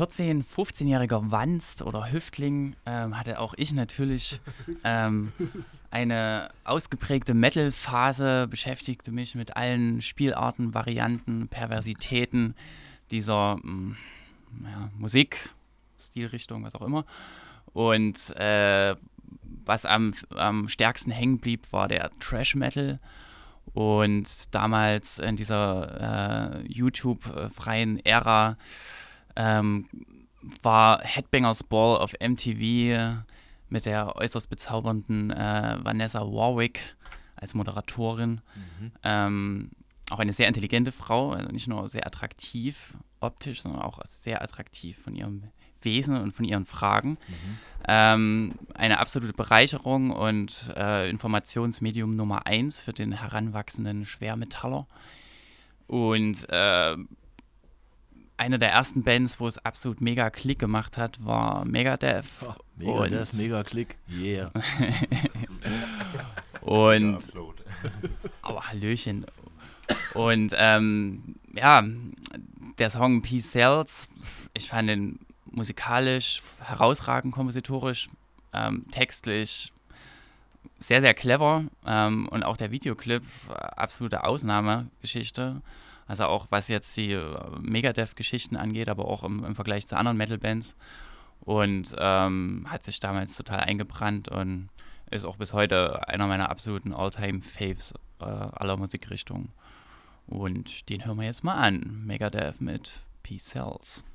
14-, 15-jähriger Wanst oder Hüftling hatte auch ich natürlich eine ausgeprägte Metal-Phase, beschäftigte mich mit allen Spielarten, Varianten, Perversitäten dieser Musik, Stilrichtung, was auch immer. Und was am stärksten hängen blieb, war der Thrash-Metal. Und damals in dieser YouTube-freien Ära war Headbangers Ball auf MTV mit der äußerst bezaubernden Vanessa Warwick als Moderatorin. Auch eine sehr intelligente Frau, also nicht nur sehr attraktiv optisch, sondern auch sehr attraktiv von ihrem Wesen und von ihren Fragen. Eine absolute Bereicherung und Informationsmedium Nummer 1 für den heranwachsenden Schwermetaller. Und eine der ersten Bands, wo es absolut mega Klick gemacht hat, war Megadeth. Megadeth, mega Klick, yeah. Und aber Hallöchen. Und der Song Peace Sells, ich fand den musikalisch herausragend, kompositorisch, textlich sehr, sehr clever und auch der Videoclip, absolute Ausnahmegeschichte. Also auch was jetzt die Megadeth-Geschichten angeht, aber auch im Vergleich zu anderen Metal-Bands. Und hat sich damals total eingebrannt und ist auch bis heute einer meiner absoluten All-Time-Faves aller Musikrichtungen. Und den hören wir jetzt mal an. Megadeth mit Peace Sells.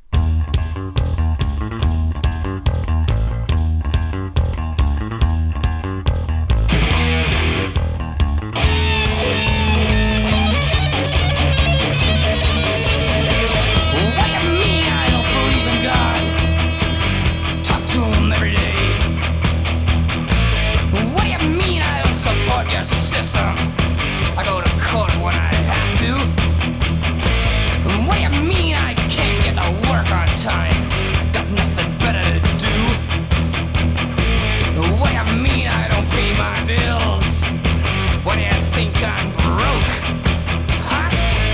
I go to court when I have to. What do you mean I can't get to work on time? Got nothing better to do. What do you mean I don't pay my bills? What do you think I'm broke? Huh?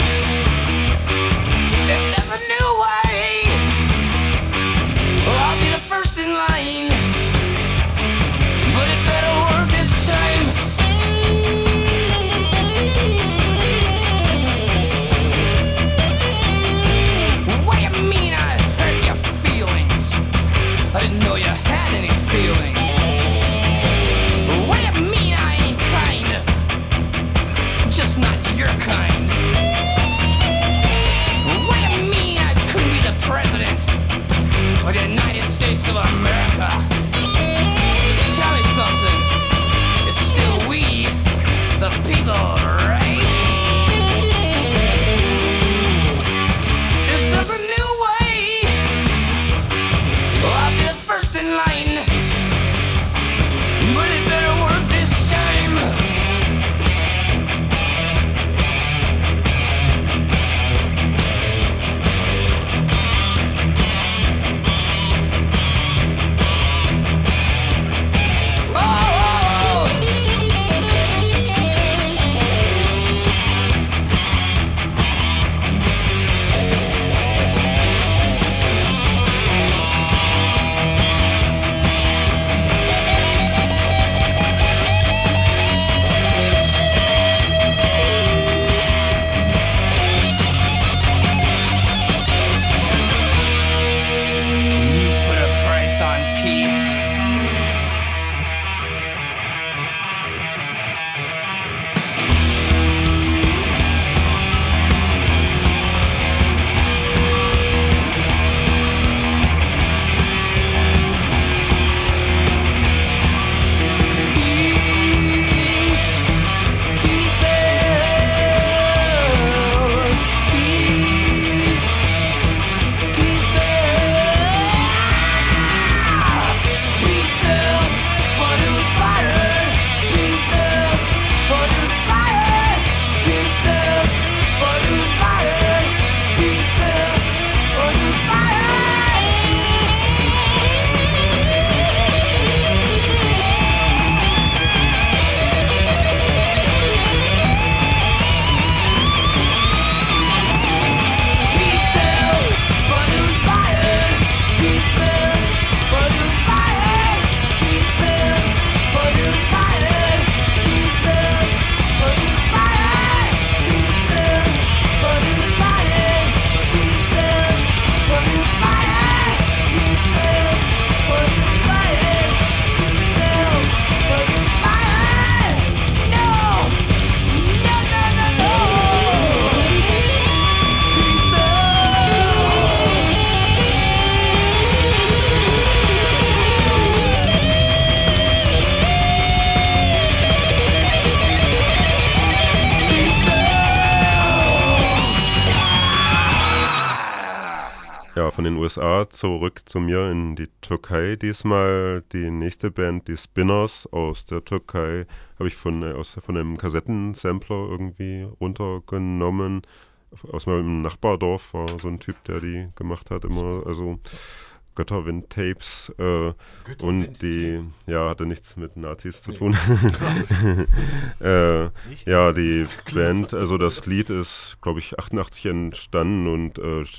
If there's a new way, well, I'll be the first in line. But it better work this time. I didn't know you had any feelings. What do you mean I ain't kind? Just not your kind. What do you mean I couldn't be the president of the United States of America? Tell me something. It's still we, the people, right? If there's a new way, I'll be the first in line, but it better work this time. von den USA zurück zu mir in die Türkei diesmal. Die nächste Band, die Spinners aus der Türkei, habe ich von einem Kassettensampler irgendwie runtergenommen. Aus meinem Nachbardorf war so ein Typ, der die gemacht hat immer, also Götterwind-Tapes und die, hatte nichts mit Nazis zu tun. Die Band, also das Lied ist, glaube ich, 88 entstanden und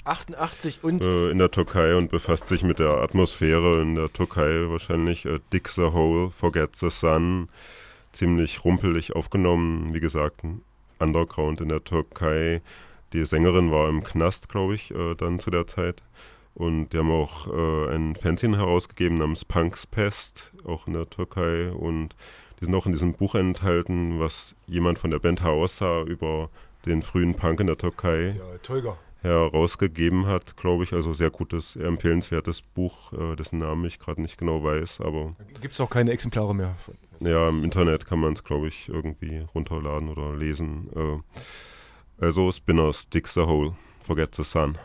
88 und in der Türkei und befasst sich mit der Atmosphäre in der Türkei wahrscheinlich. Dig the Hole, Forget the Sun, ziemlich rumpelig aufgenommen, wie gesagt, ein Underground in der Türkei. Die Sängerin war im Knast, glaube ich, dann zu der Zeit. Und die haben auch ein Fanzine herausgegeben namens Punks Pest, auch in der Türkei. Und die sind auch in diesem Buch enthalten, was jemand von der Band Haossa über den frühen Punk in der Türkei herausgegeben hat, glaube ich. Also sehr gutes, empfehlenswertes Buch, dessen Namen ich gerade nicht genau weiß. Aber gibt es auch keine Exemplare mehr von? Ja, im Internet kann man es, glaube ich, irgendwie runterladen oder lesen. Also Spinners, Dig the Hole, Forget the Sun.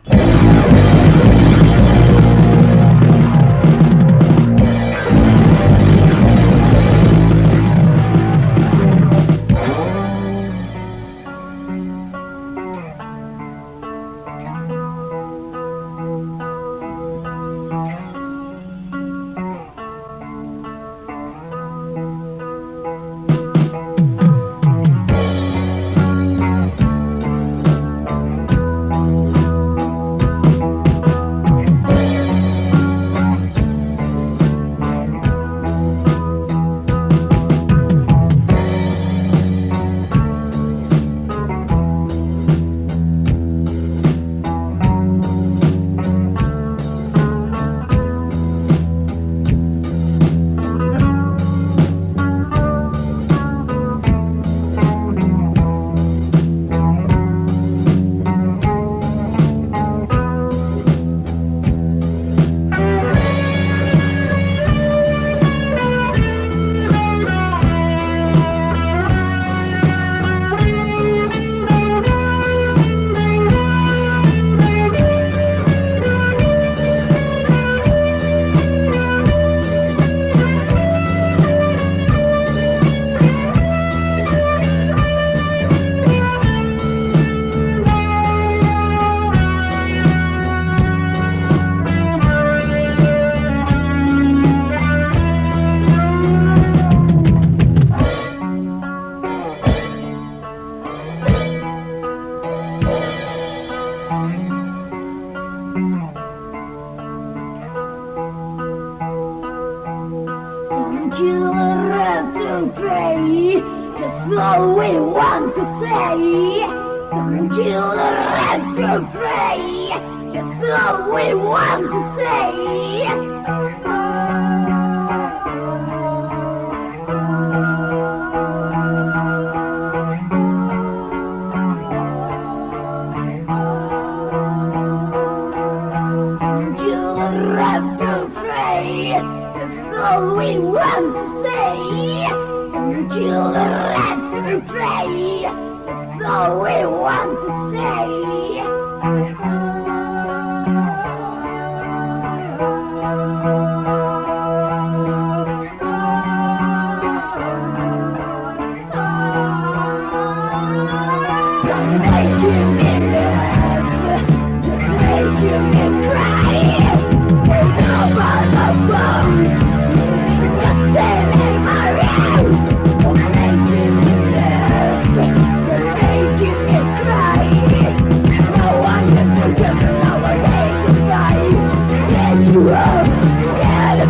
Get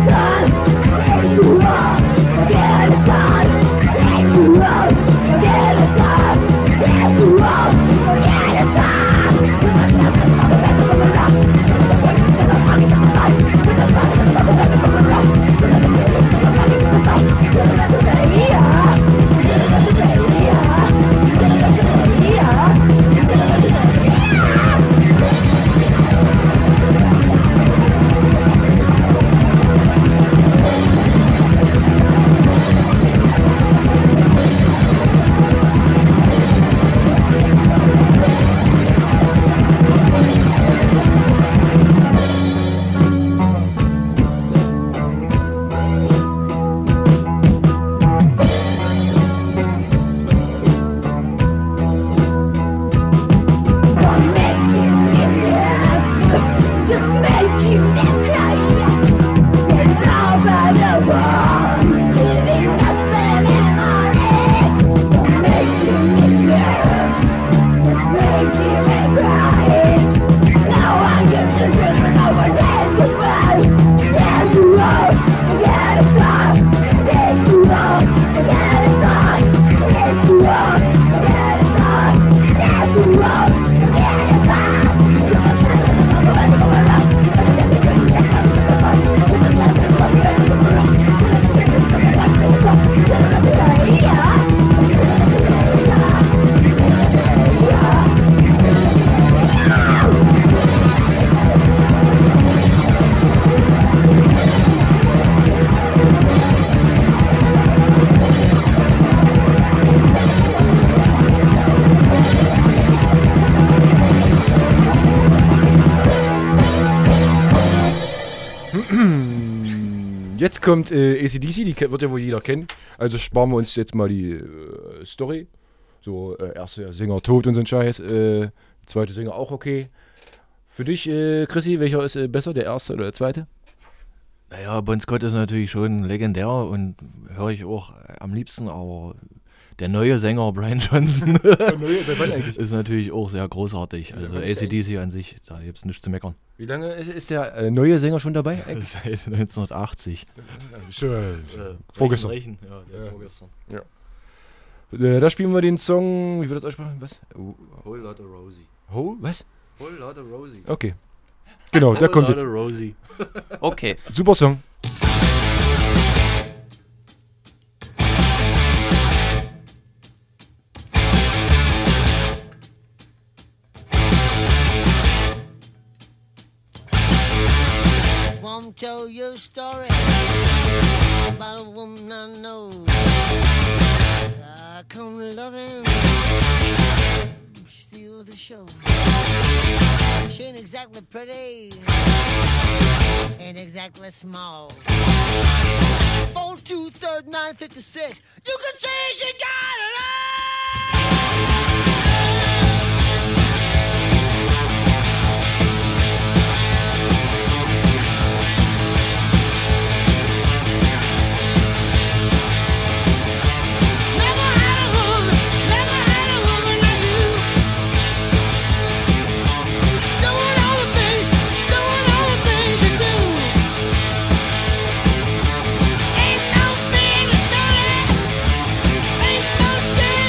Jetzt kommt AC/DC, die wird ja wohl jeder kennen. Also sparen wir uns jetzt mal die Story. So, erster Sänger tot und so ein Scheiß. Zweite Sänger auch okay. Für dich, Chrissy, welcher ist besser, der erste oder der zweite? Naja, Bon Scott ist natürlich schon legendär und höre ich auch am liebsten, aber der neue Sänger Brian Johnson Der neue, seit wann eigentlich? ist natürlich auch sehr großartig. Also wann ist AC/DC an sich, da gibt es nichts zu meckern. Wie lange ist der neue Sänger schon dabei? Seit 1980. Vorgestern. Ja, der vorgestern. Da spielen wir den Song, wie wird das aussprechen? Was? Whole Lotta Rosie. Was? Whole Lotta Rosie. Okay. Genau, der kommt jetzt. Rosie. Okay. Super Song. Won't tell you a story about a woman I know. I come loving, steal the show. She ain't exactly pretty, ain't exactly small. 4-2-3-9-56. You can say she got it all. Scared.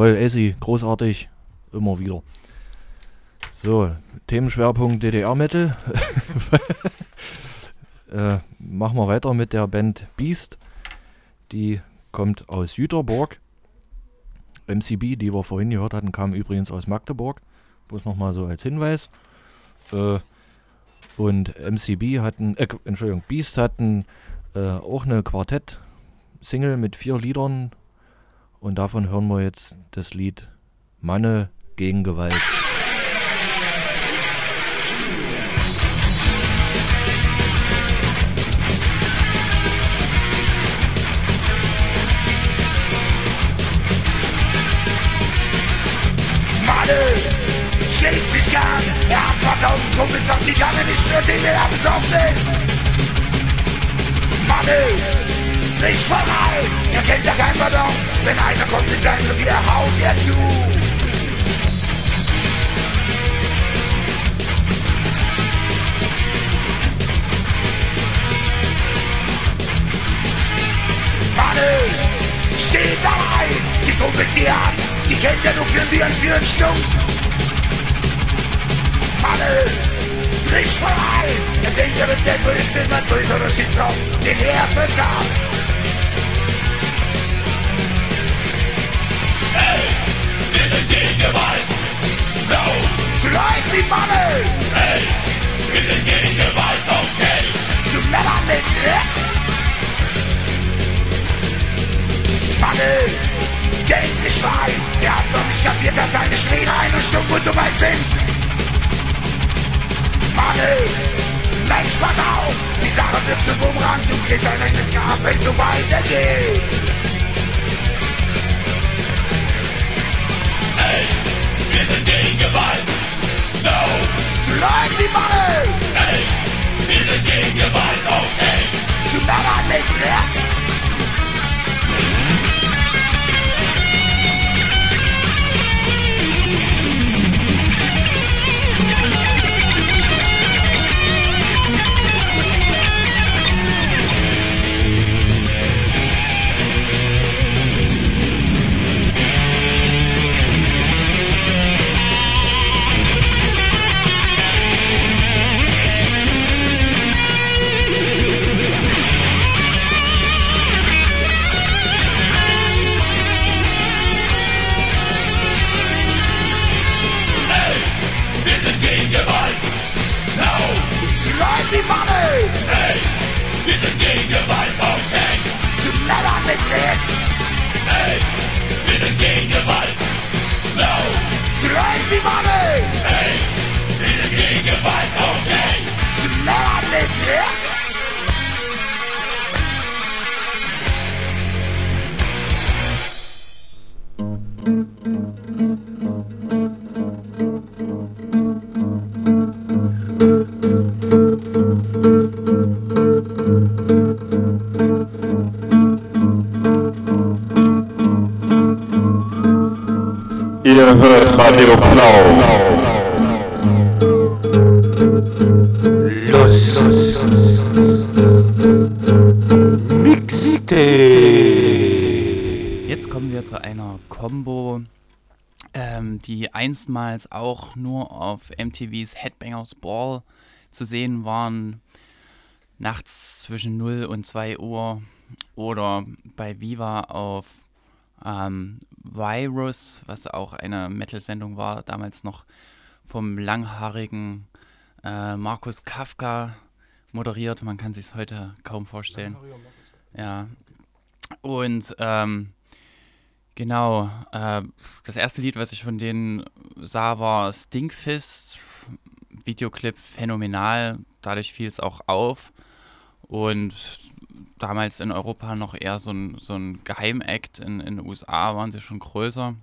Toll, Essi, großartig, immer wieder. So, Themenschwerpunkt DDR-Metal. Machen wir weiter mit der Band Beast. Die kommt aus Jüterborg. MCB, die wir vorhin gehört hatten, kam übrigens aus Magdeburg. Bloß nochmal so als Hinweis. Und MCB hatten, Beast hatten auch eine Quartett-Single mit 4 Liedern. Und davon hören wir jetzt das Lied Manne gegen Gewalt. Schlägt sich gern, er hat 2000 Kumpels auf die Gange, nicht nur den er besorgt ist. Manne, nicht vorbei, er kennt ja kein Pardon, wenn einer kommt in sein Revier, haut er zu. Manne, steht allein, die Kumpels, die er hat, die kennt er nur für einen Stumpf. Manne, bricht vorbei, der denkt, er wird der Größte, immer größere Shitstorm, den er verkauft. Hey, wir sind gegen Gewalt, no. Zu Leuten wie Manne, hey, wir sind gegen Gewalt, okay. Zu Männern mit Recht. Manne, gegen die Schwein, er hat noch nicht kapiert, dass seine Schlägereien und stumpf und dumm sind. Manne, Mensch, pass auf, die Sache wird zum Bumerang, du gehst ein echtes Grab, wenn so weitergeht. Hey, wir sind gegen Gewalt, no. Zu Leuten wie Manne, hey, wir sind gegen Gewalt, okay. Zu Männern mit Recht. Die Manne! Hey, wir sind gegen Gewalt, okay! Zu Männern mit Recht! Hey, wir sind gegen Gewalt! No! Zu Leuten wie Manne! Hey, wir sind gegen Gewalt, okay! Zu Männern mit Recht! Ihr hört Radio Blau. Los. Mixtape. Jetzt kommen wir zu einer Combo, die einstmals auch nur auf MTVs Headbangers Ball zu sehen waren, nachts zwischen 0 und 2 Uhr oder bei Viva auf Virus, was auch eine Metal-Sendung war, damals noch vom langhaarigen Markus Kafka moderiert. Man kann sich es heute kaum vorstellen. Ja. Und genau, das erste Lied, was ich von denen sah, war Stinkfist. Videoclip phänomenal, dadurch fiel es auch auf. Und damals in Europa noch eher so ein Geheimakt, in den USA waren sie schon größer.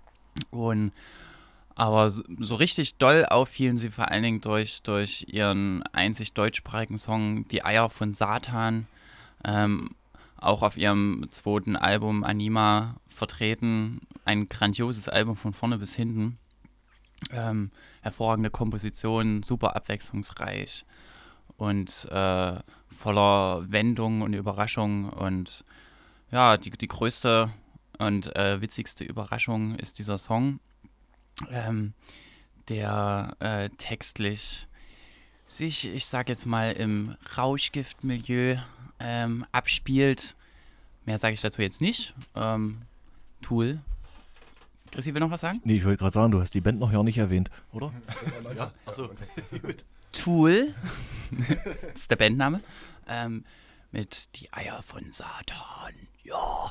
Aber so richtig doll auffielen sie vor allen Dingen durch ihren einzig deutschsprachigen Song Die Eier von Satan, auch auf ihrem zweiten Album Anima vertreten. Ein grandioses Album von vorne bis hinten. Hervorragende Komposition, super abwechslungsreich und voller Wendungen und Überraschungen und ja, die größte Und witzigste Überraschung ist dieser Song, der textlich sich, ich sag jetzt mal, im Rauschgiftmilieu abspielt. Mehr sage ich dazu jetzt nicht. Tool. Chrissy will noch was sagen? Nee, ich wollte gerade sagen, du hast die Band noch ja nicht erwähnt, oder? Ja, achso. Tool, das ist der Bandname, mit Die Eier von Satan. Ja.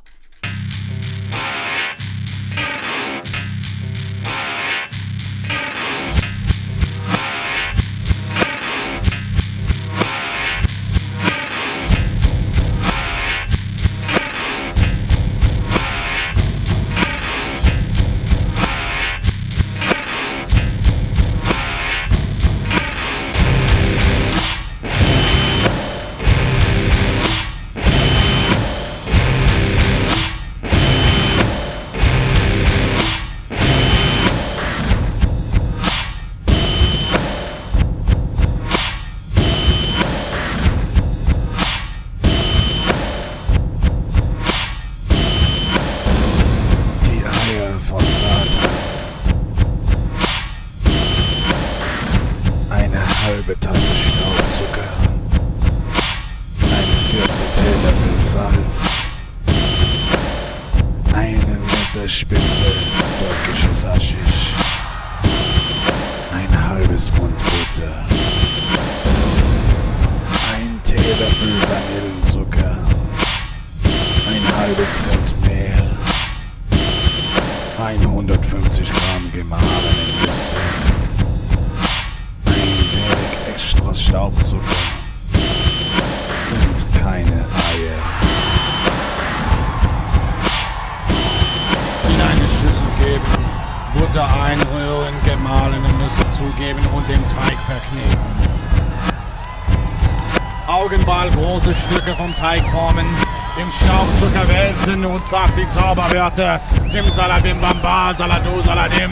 Stücke vom Teig formen, im Staubzucker wälzen und sagt die Zauberwörter Simsalabim Bamba, Salado, Saladim.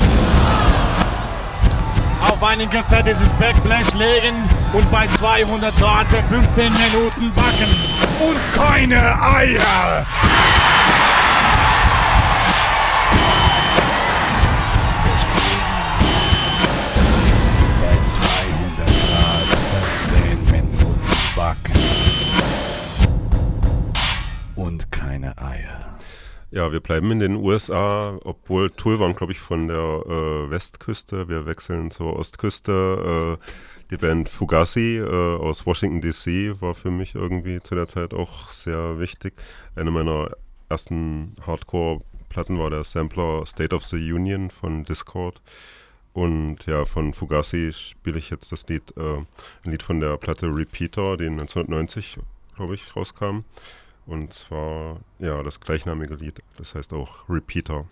Auf ein gefettetes Backblech legen und bei 200 Grad für 15 Minuten backen. Und keine Eier! Bei 200 Grad 15 Minuten backen. Und keine Eier. Ja, wir bleiben in den USA, obwohl Tool waren, glaube ich, von der Westküste. Wir wechseln zur Ostküste. Die Band Fugazi aus Washington D.C. war für mich irgendwie zu der Zeit auch sehr wichtig. Eine meiner ersten Hardcore-Platten war der Sampler State of the Union von Discord. Und ja, von Fugazi spiele ich jetzt das Lied, ein Lied von der Platte Repeater, die 1990, glaube ich, rauskam. Und zwar, ja, das gleichnamige Lied, das heißt auch Repeater.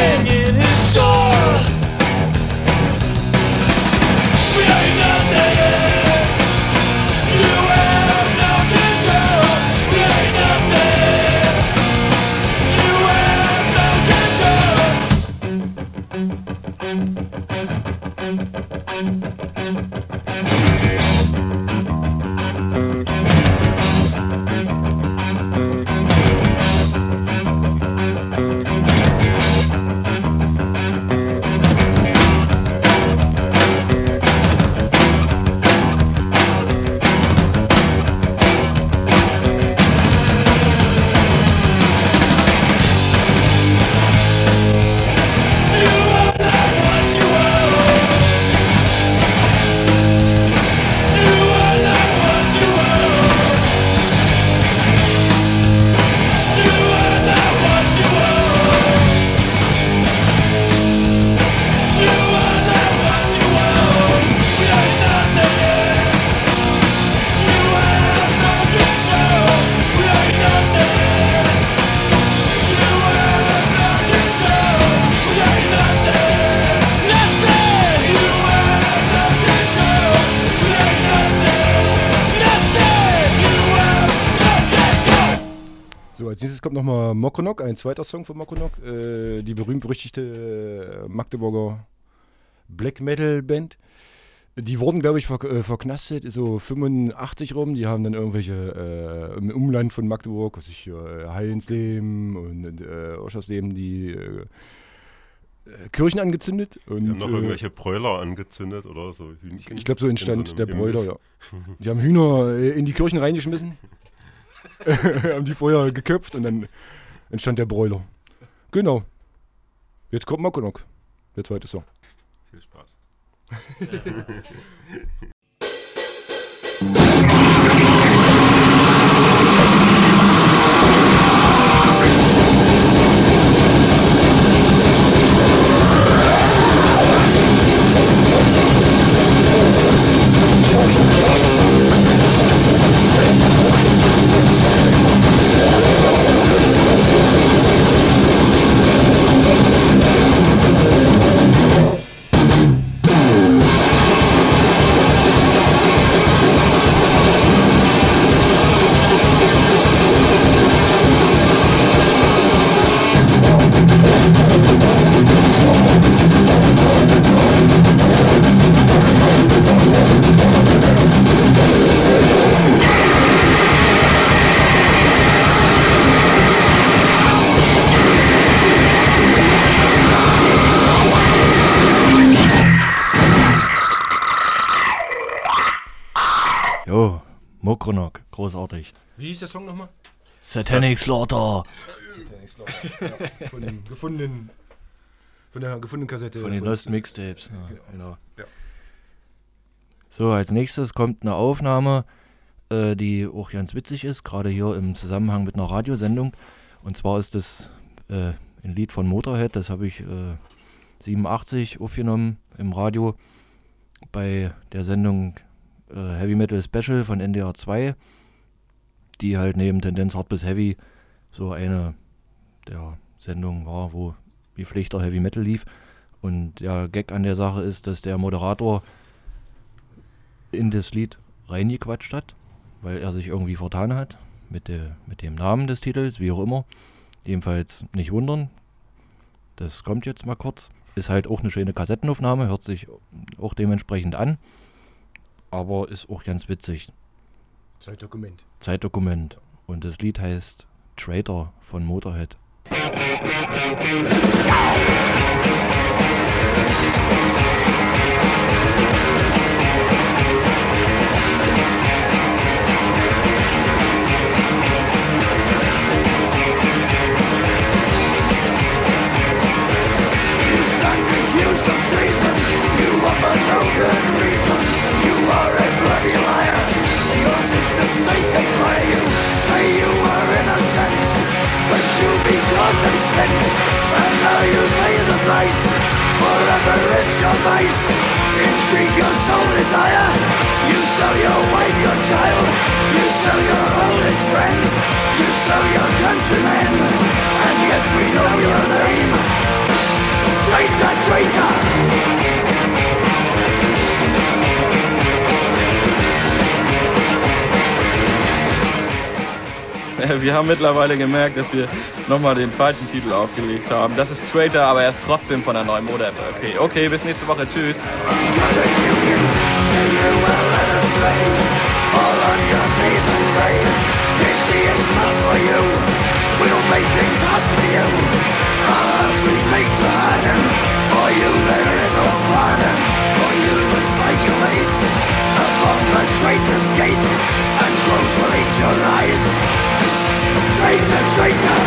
We ain't nothing. So, als nächstes kommt nochmal Mokonok, ein zweiter Song von Mokonok, die berühmt-berüchtigte Magdeburger Black Metal Band. Die wurden, glaube ich, verknastet, so 85 rum. Die haben dann irgendwelche im Umland von Magdeburg, was ich hier, Heiensleben und Oschersleben, die Kirchen angezündet. Und, die haben noch irgendwelche Bräuler angezündet oder so Hühnchen. Ich glaube, so entstand so der Bräuler, Imbiss. ja. Die haben Hühner in die Kirchen reingeschmissen, haben die vorher geköpft und dann entstand der Bräuler. Genau. Jetzt kommt Mokonok, der zweite Song. Viel Spaß. Jo, Mokonok, großartig. Wie hieß der Song nochmal? Satanic Slaughter. Ja, von der gefundenen Kassette. Von den Lost Mixtapes. Ja, genau. Ja. So, als nächstes kommt eine Aufnahme, die auch ganz witzig ist, gerade hier im Zusammenhang mit einer Radiosendung. Und zwar ist das ein Lied von Motorhead, das habe ich 87 aufgenommen im Radio bei der Sendung Heavy Metal Special von NDR 2, die halt neben Tendenz Hard bis Heavy so eine der Sendungen war, wo wie Pflichter Heavy Metal lief. Und der Gag an der Sache ist, dass der Moderator in das Lied reingequatscht hat, weil er sich irgendwie vertan hat mit dem Namen des Titels, wie auch immer. Jedenfalls nicht wundern. Das kommt jetzt mal kurz. Ist halt auch eine schöne Kassettenaufnahme, hört sich auch dementsprechend an. Aber ist auch ganz witzig. Zeitdokument. Und das Lied heißt Traitor von Motorhead. Intrigue your soul desire. You sell your wife, your child. You sell your oldest friends. You sell your countrymen. And yet we know your name. Traitor, traitor. Wir haben mittlerweile gemerkt, dass wir nochmal den falschen Titel aufgelegt haben. Das ist Traitor, aber er ist trotzdem von der neuen Mode-LP. Okay, bis nächste Woche. Tschüss. Traitor's gate and crows will eat your eyes. Traitor, traitor.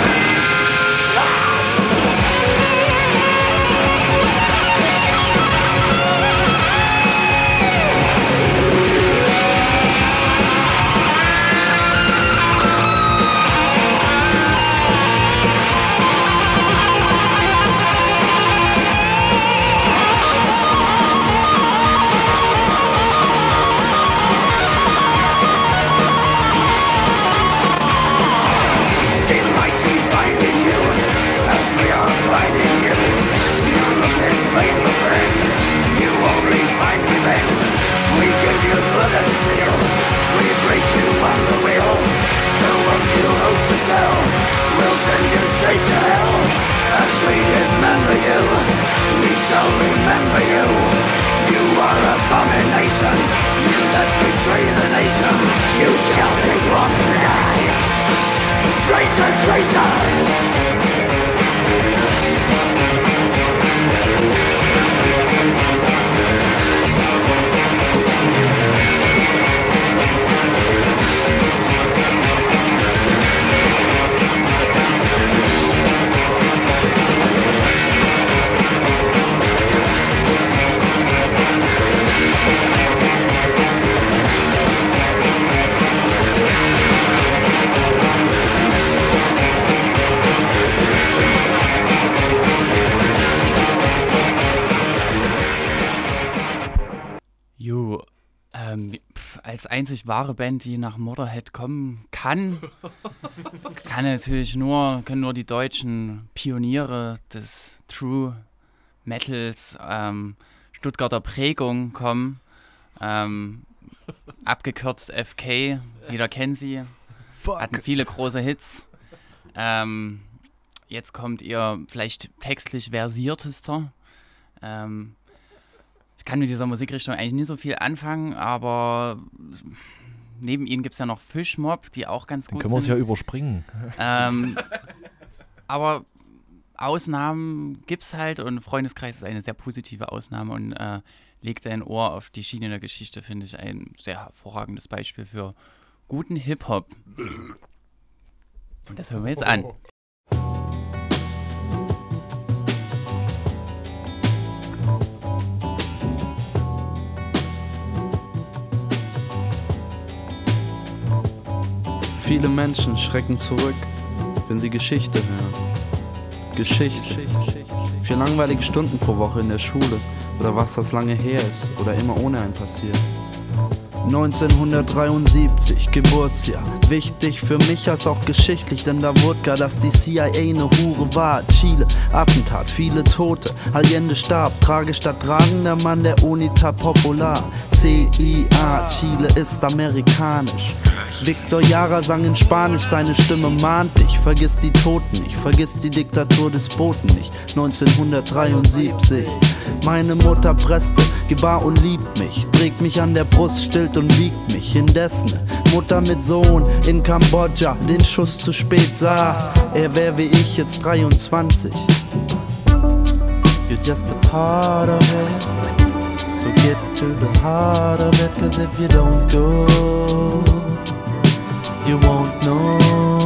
We'll send you straight to hell. As we dismember you, we shall remember you. You are an abomination. You that betray the nation. You shall take long to die. Traitor, traitor. Als einzig wahre Band, die nach Motorhead kommen kann, können nur die deutschen Pioniere des True Metals, Stuttgarter Prägung kommen. Abgekürzt FK, jeder kennt sie. Hatten viele große Hits. Jetzt kommt ihr vielleicht textlich versiertester. Ich kann mit dieser Musikrichtung eigentlich nie so viel anfangen, aber neben ihnen gibt es ja noch Fischmob, die auch ganz gut sind. Können wir es ja überspringen. Aber Ausnahmen gibt es halt und Freundeskreis ist eine sehr positive Ausnahme und legt ein Ohr auf die Schiene der Geschichte, finde ich ein sehr hervorragendes Beispiel für guten Hip-Hop. Und das hören wir jetzt an. Viele Menschen schrecken zurück, wenn sie Geschichte hören. Geschichte. 4 langweilige Stunden pro Woche in der Schule oder was das lange her ist oder immer ohne einen passiert. 1973, Geburtsjahr. Wichtig für mich als auch geschichtlich, denn da wurde gar, dass die CIA eine Hure war. Chile, Attentat, viele Tote, Allende starb. Tragisch statt tragender Mann der UNITA Popular. CIA, Chile ist amerikanisch. Victor Jara sang in Spanisch, seine Stimme mahnt dich. Vergiss die Toten nicht, vergiss die Diktatur des Boten nicht. 1973, meine Mutter presste, gebar und liebt mich. Trägt mich an der Brust, stillt und wiegt mich. Indessen, Mutter mit Sohn in Kambodscha, den Schuss zu spät sah. Er wär wie ich jetzt 23. You're just a part of it, so get to the heart of it. Cause if you don't go, you won't know.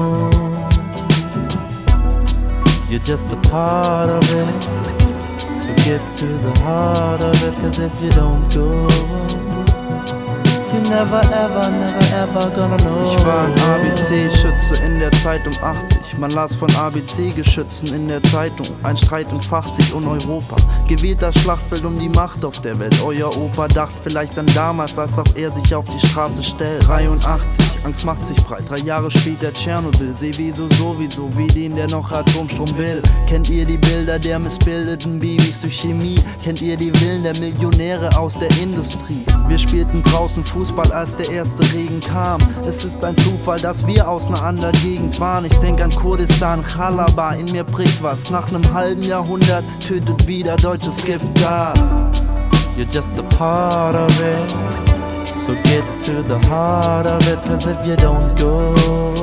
You're just a part of it, so get to the heart of it. Cause if you don't go, you never ever gonna know. Ich war ein ABC-Schütze in der Zeit um 80. Man las von ABC-Geschützen in der Zeitung. Ein Streit entfacht sich um Europa. Gewählt das Schlachtfeld um die Macht auf der Welt. Euer Opa dacht vielleicht an damals, als auch er sich auf die Straße stellt. 83, Angst macht sich breit. 3 Jahre später Tschernobyl. Sowieso wie den, der noch Atomstrom will. Kennt ihr die Bilder der missbildeten Babys durch Chemie? Kennt ihr die Willen der Millionäre aus der Industrie? Wir spielten draußen Fußball weil als der erste Regen kam. Es ist ein Zufall, dass wir aus einer anderen Gegend waren. Ich denk an Kurdistan, Chalaba, in mir bricht was. Nach einem halben Jahrhundert tötet wieder deutsches Giftgas. You're just a part of it, so get to the heart of it. Cause if you don't go,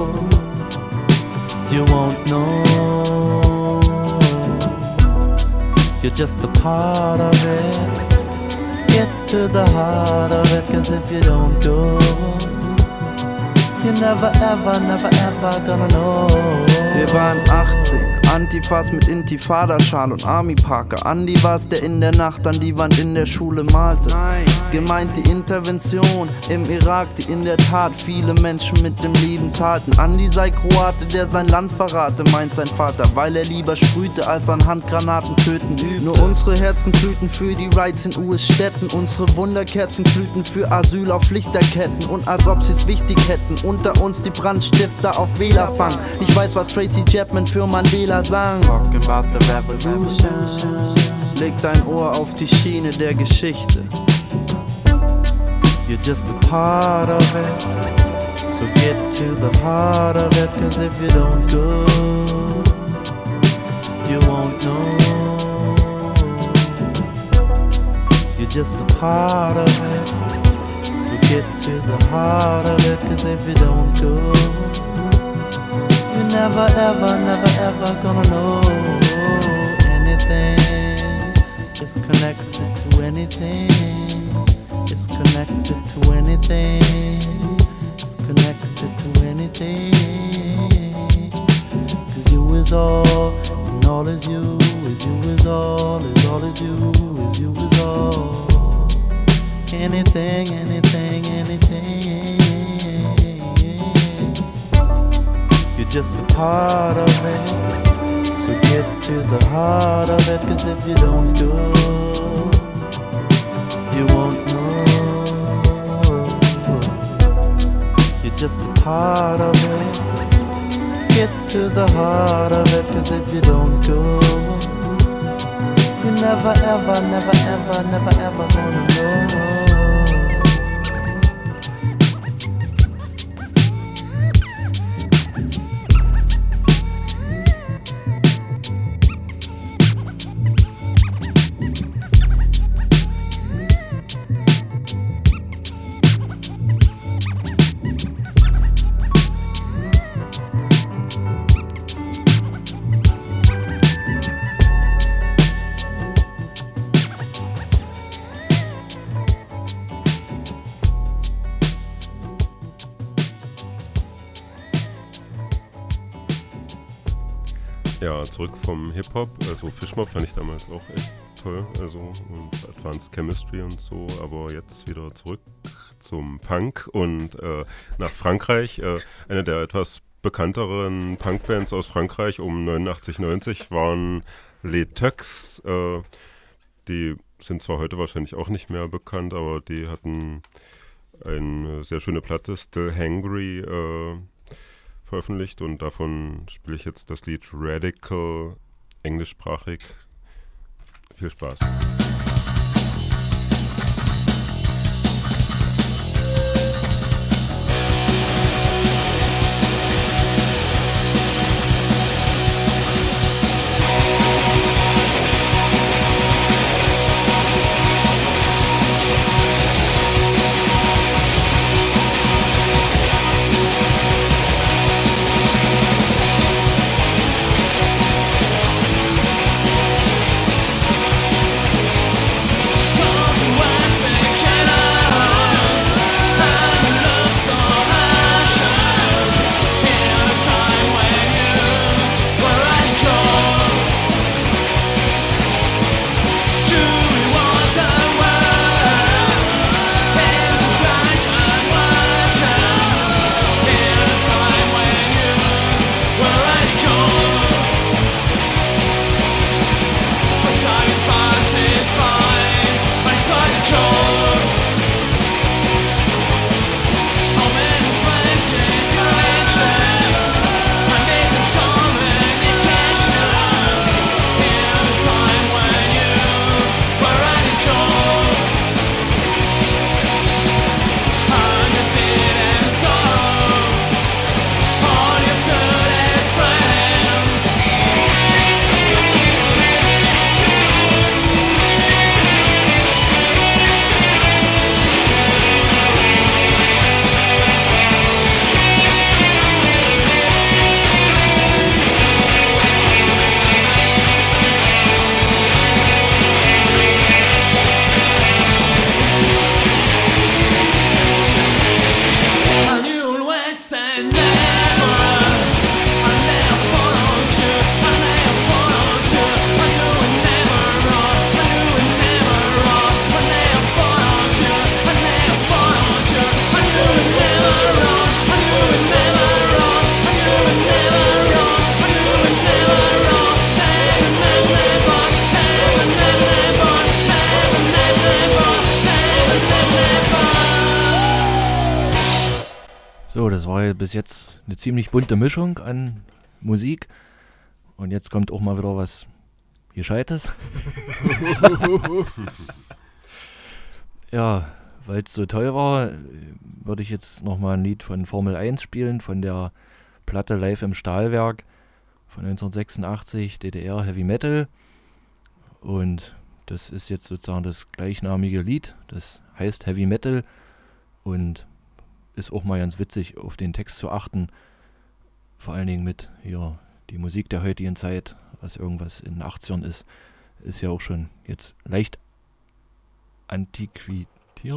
you won't know. You're just a part of it. Get to the heart of it. Cause if you don't go, you're never ever gonna know. Wir waren 18, Antifas mit Intifada-Schal und Army-Parker. Andi war's, der in der Nacht an die Wand in der Schule malte. Gemeint die Intervention im Irak, die in der Tat viele Menschen mit dem Leben zahlten. Andi sei Kroate, der sein Land verrate, meint sein Vater, weil er lieber sprühte, als an Handgranaten töten übte. Nur unsere Herzen glühten für die Rights in US-Städten, unsere Wunderkerzen glühten für Asyl auf Lichterketten. Und als ob sie's wichtig hätten, unter uns die Brandstifter auf Wählerfang. Ich weiß, was Tracy Chapman für Mandela sang. Talking about the revolution. Leg dein Ohr auf die Schiene der Geschichte. You're just a part of it, so get to the heart of it. Cause if you don't go, you won't know. You're just a part of it, so get to the heart of it. Cause if you don't go, you're never ever gonna know. Anything is connected to anything. It's connected to anything. It's connected to anything. Cause you is all, and all is you. Is you is all, is all is you. Is you is all. Anything, anything, anything. You're just a part of it, so get to the heart of it. Cause if you don't go, you won't know. You're just a part of it. Get to the heart of it. Cause if you don't go, you never ever gonna know. Ja, zurück vom Hip-Hop, also Fishmob fand ich damals auch echt toll, also und Advanced Chemistry und so, aber jetzt wieder zurück zum Punk und nach Frankreich. Eine der etwas bekannteren Punkbands aus Frankreich um 89, 90 waren Les Tux. Die sind zwar heute wahrscheinlich auch nicht mehr bekannt, aber die hatten eine sehr schöne Platte, Still Hangry, veröffentlicht und davon spiele ich jetzt das Lied Radical, englischsprachig. Viel Spaß. So, das war ja bis jetzt eine ziemlich bunte Mischung an Musik. Und jetzt kommt auch mal wieder was Gescheites. Ja, weil es so toll war, würde ich jetzt nochmal ein Lied von Formel 1 spielen, von der Platte Live im Stahlwerk von 1986, DDR Heavy Metal. Und das ist jetzt sozusagen das gleichnamige Lied, das heißt Heavy Metal und ist auch mal ganz witzig, auf den Text zu achten. Vor allen Dingen mit die Musik der heutigen Zeit, was irgendwas in den 80ern ist ja auch schon jetzt leicht antiquiert.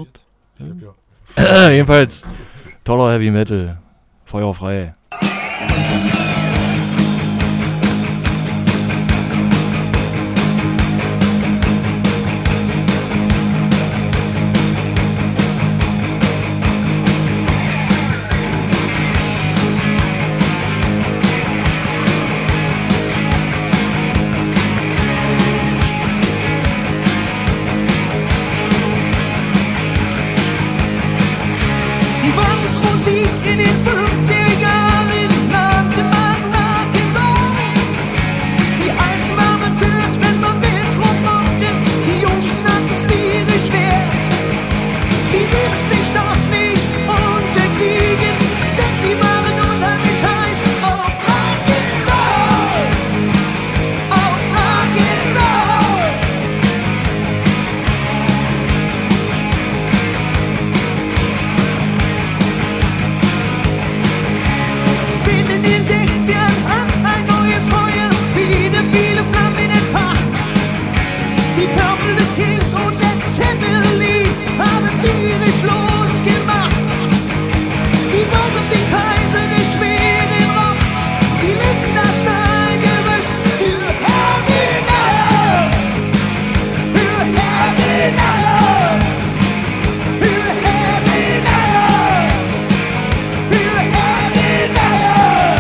Ja. Jedenfalls toller Heavy Metal, feuerfrei. Musik in den 50er Jahren nannte man Rock'n'Roll. Die alten warmen Birds, wenn man Wildrum mochte, die Jungs nannten es tierisch schwer. Sie ließen sich doch nicht unterkriegen, denn sie waren unheimlich heiß auf Rock'n'Roll. Auf Rock'n'Roll. In den 60ern an ein neues Feuer, viele Flammen entfacht. Die Purple, The Kings und Led Zeppelin haben tierisch losgemacht. Sie brauchen den Kaiser des schweren Rocks, sie legten das Stahlgerüst für Heavy Metal. Für Heavy Metal. Für Heavy Metal. Für Heavy Metal.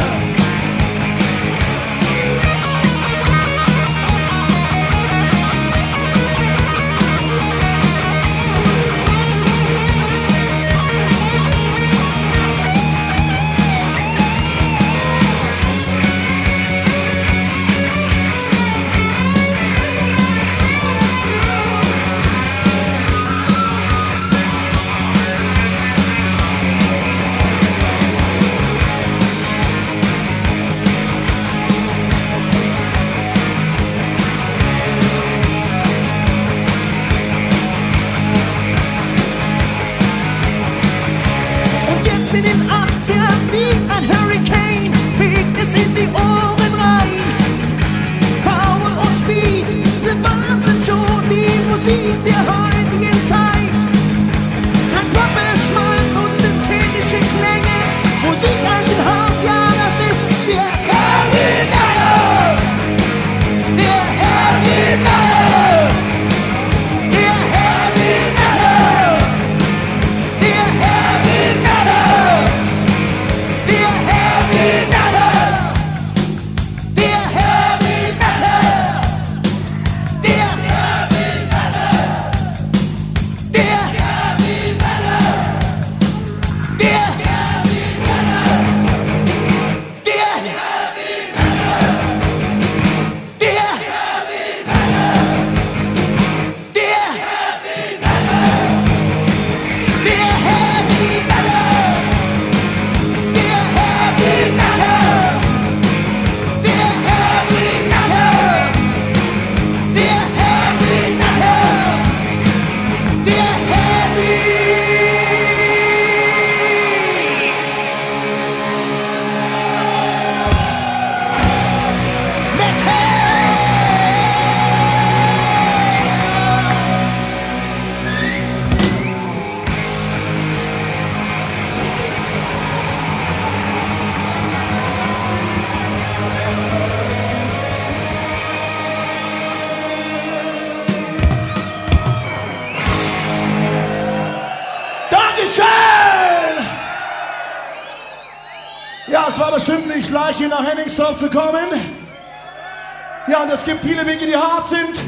Und jetzt in den 80ern wie ein Hurricane fegt es in die Ohren rein. Power und Speed, wir sind schon die Musik der heutigen Zeit. Kein Pop-Schmalz und synthetische Klänge, Musik Eisenhower, ja das ist der Heavy Metal. Der Heavy Metal. Der Heavy Metal. Der Heavy Metal. Der Heavy Metal. Der Heavy Metal. Der Heavy Metal. Der Heavy Metal. Der Heavy Metal. Der Heavy Metal. Der Heavy Metal. Der Heavy Metal. Der Heavy Metal. Der Heavy Metal. Der Heavy Metal. Der Heavy Metal. Der Heavy Dankeschön! Ja, es war bestimmt nicht leicht, hier nach Henningsdorf zu kommen. Ja, und es gibt viele Wege, die hart sind.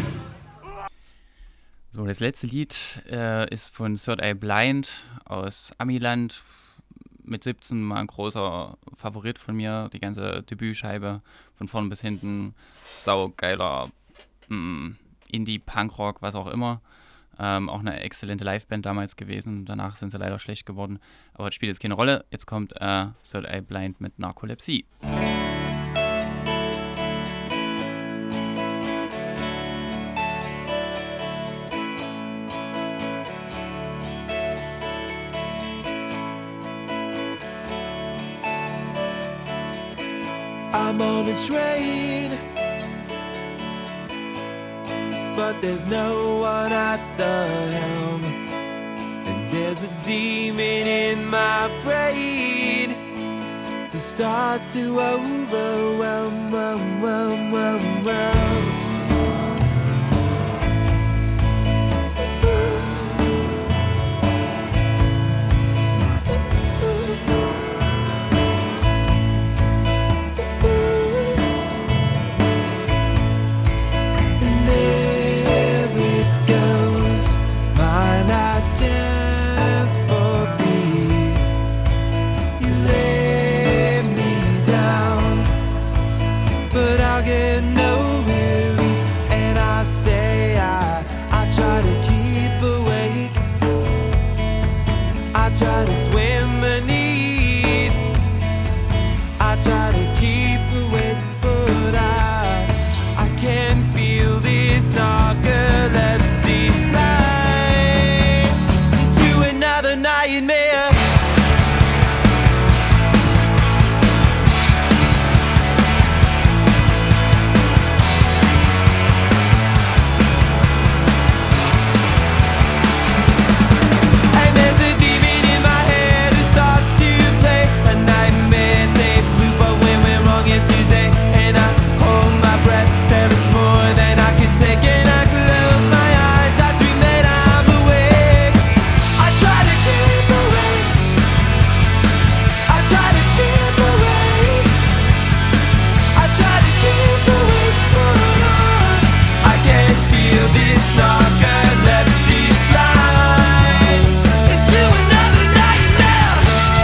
So, das letzte Lied ist von Third Eye Blind aus Amiland. mit 17 mal ein großer Favorit von mir. Die ganze Debütscheibe von vorn bis hinten. Saugeiler Indie-Punkrock, was auch immer. Auch eine exzellente Liveband damals gewesen. Danach sind sie leider schlecht geworden. Aber das spielt jetzt keine Rolle. Jetzt kommt Third Eye Blind mit Narcolepsie. I'm on a train, but there's no one at the helm. And there's a demon in my brain who starts to overwhelm. Chance for peace. You lay me down, but I'll get no release. And I say I try to keep awake. I try to swim beneath. I try to keep awake, but I can't feel this narcolepsy slide. Nightmare. And there's a demon in my head who starts to play a nightmare tape loop of when we're wrong yesterday. And I hold my breath till it's more than I can take. And I close my eyes, I dream that I'm awake. I try to keep awake. I try to keep awake. I try to keep awake, but I can't feel this narcolepsy slide into another nightmare.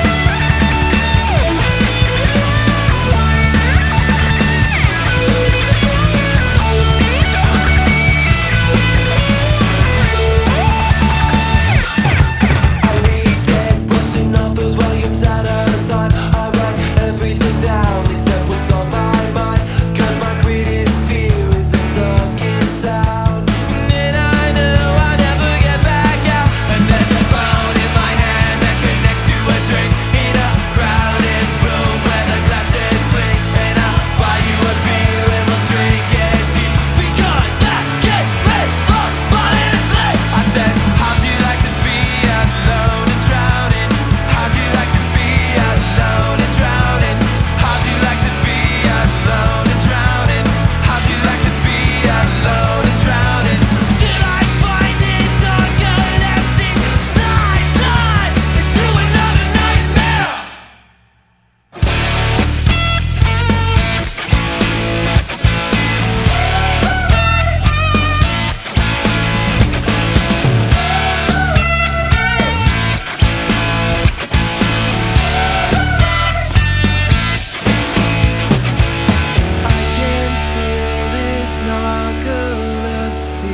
I read dead, brushing off those volumes at a time. I write everything down except what's on my mind. Cause my greatest fear is the sucking sound. And I know I'll never get back out. And there's a phone in my hand that connects to a drink in a crowded room where the glasses clink. And I'll buy you a beer and we'll drink it deep. Because that can't wait for falling asleep. I said, how'd you like to be alone and drowning? How'd you like to be alone and drowning? How'd you like to be alone and drowning? How'd you like to be alone and drowning? Still I find this narcolepsy slide into another nightmare. I can feel this narcolepsy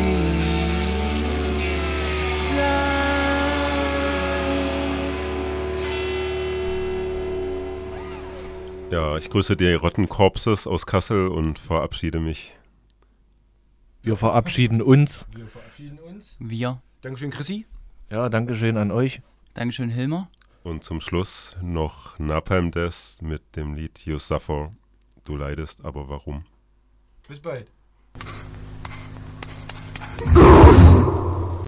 slide. Ja, ich grüße die Rotten Corpses aus Kassel und verabschiede mich. Wir verabschieden uns. Wir verabschieden uns. Wir. Dankeschön, Chrissy. Ja, Dankeschön an euch. Dankeschön, Hilmer. Und zum Schluss noch Napalm Death mit dem Lied You Suffer. Du leidest, aber warum? Bis bald.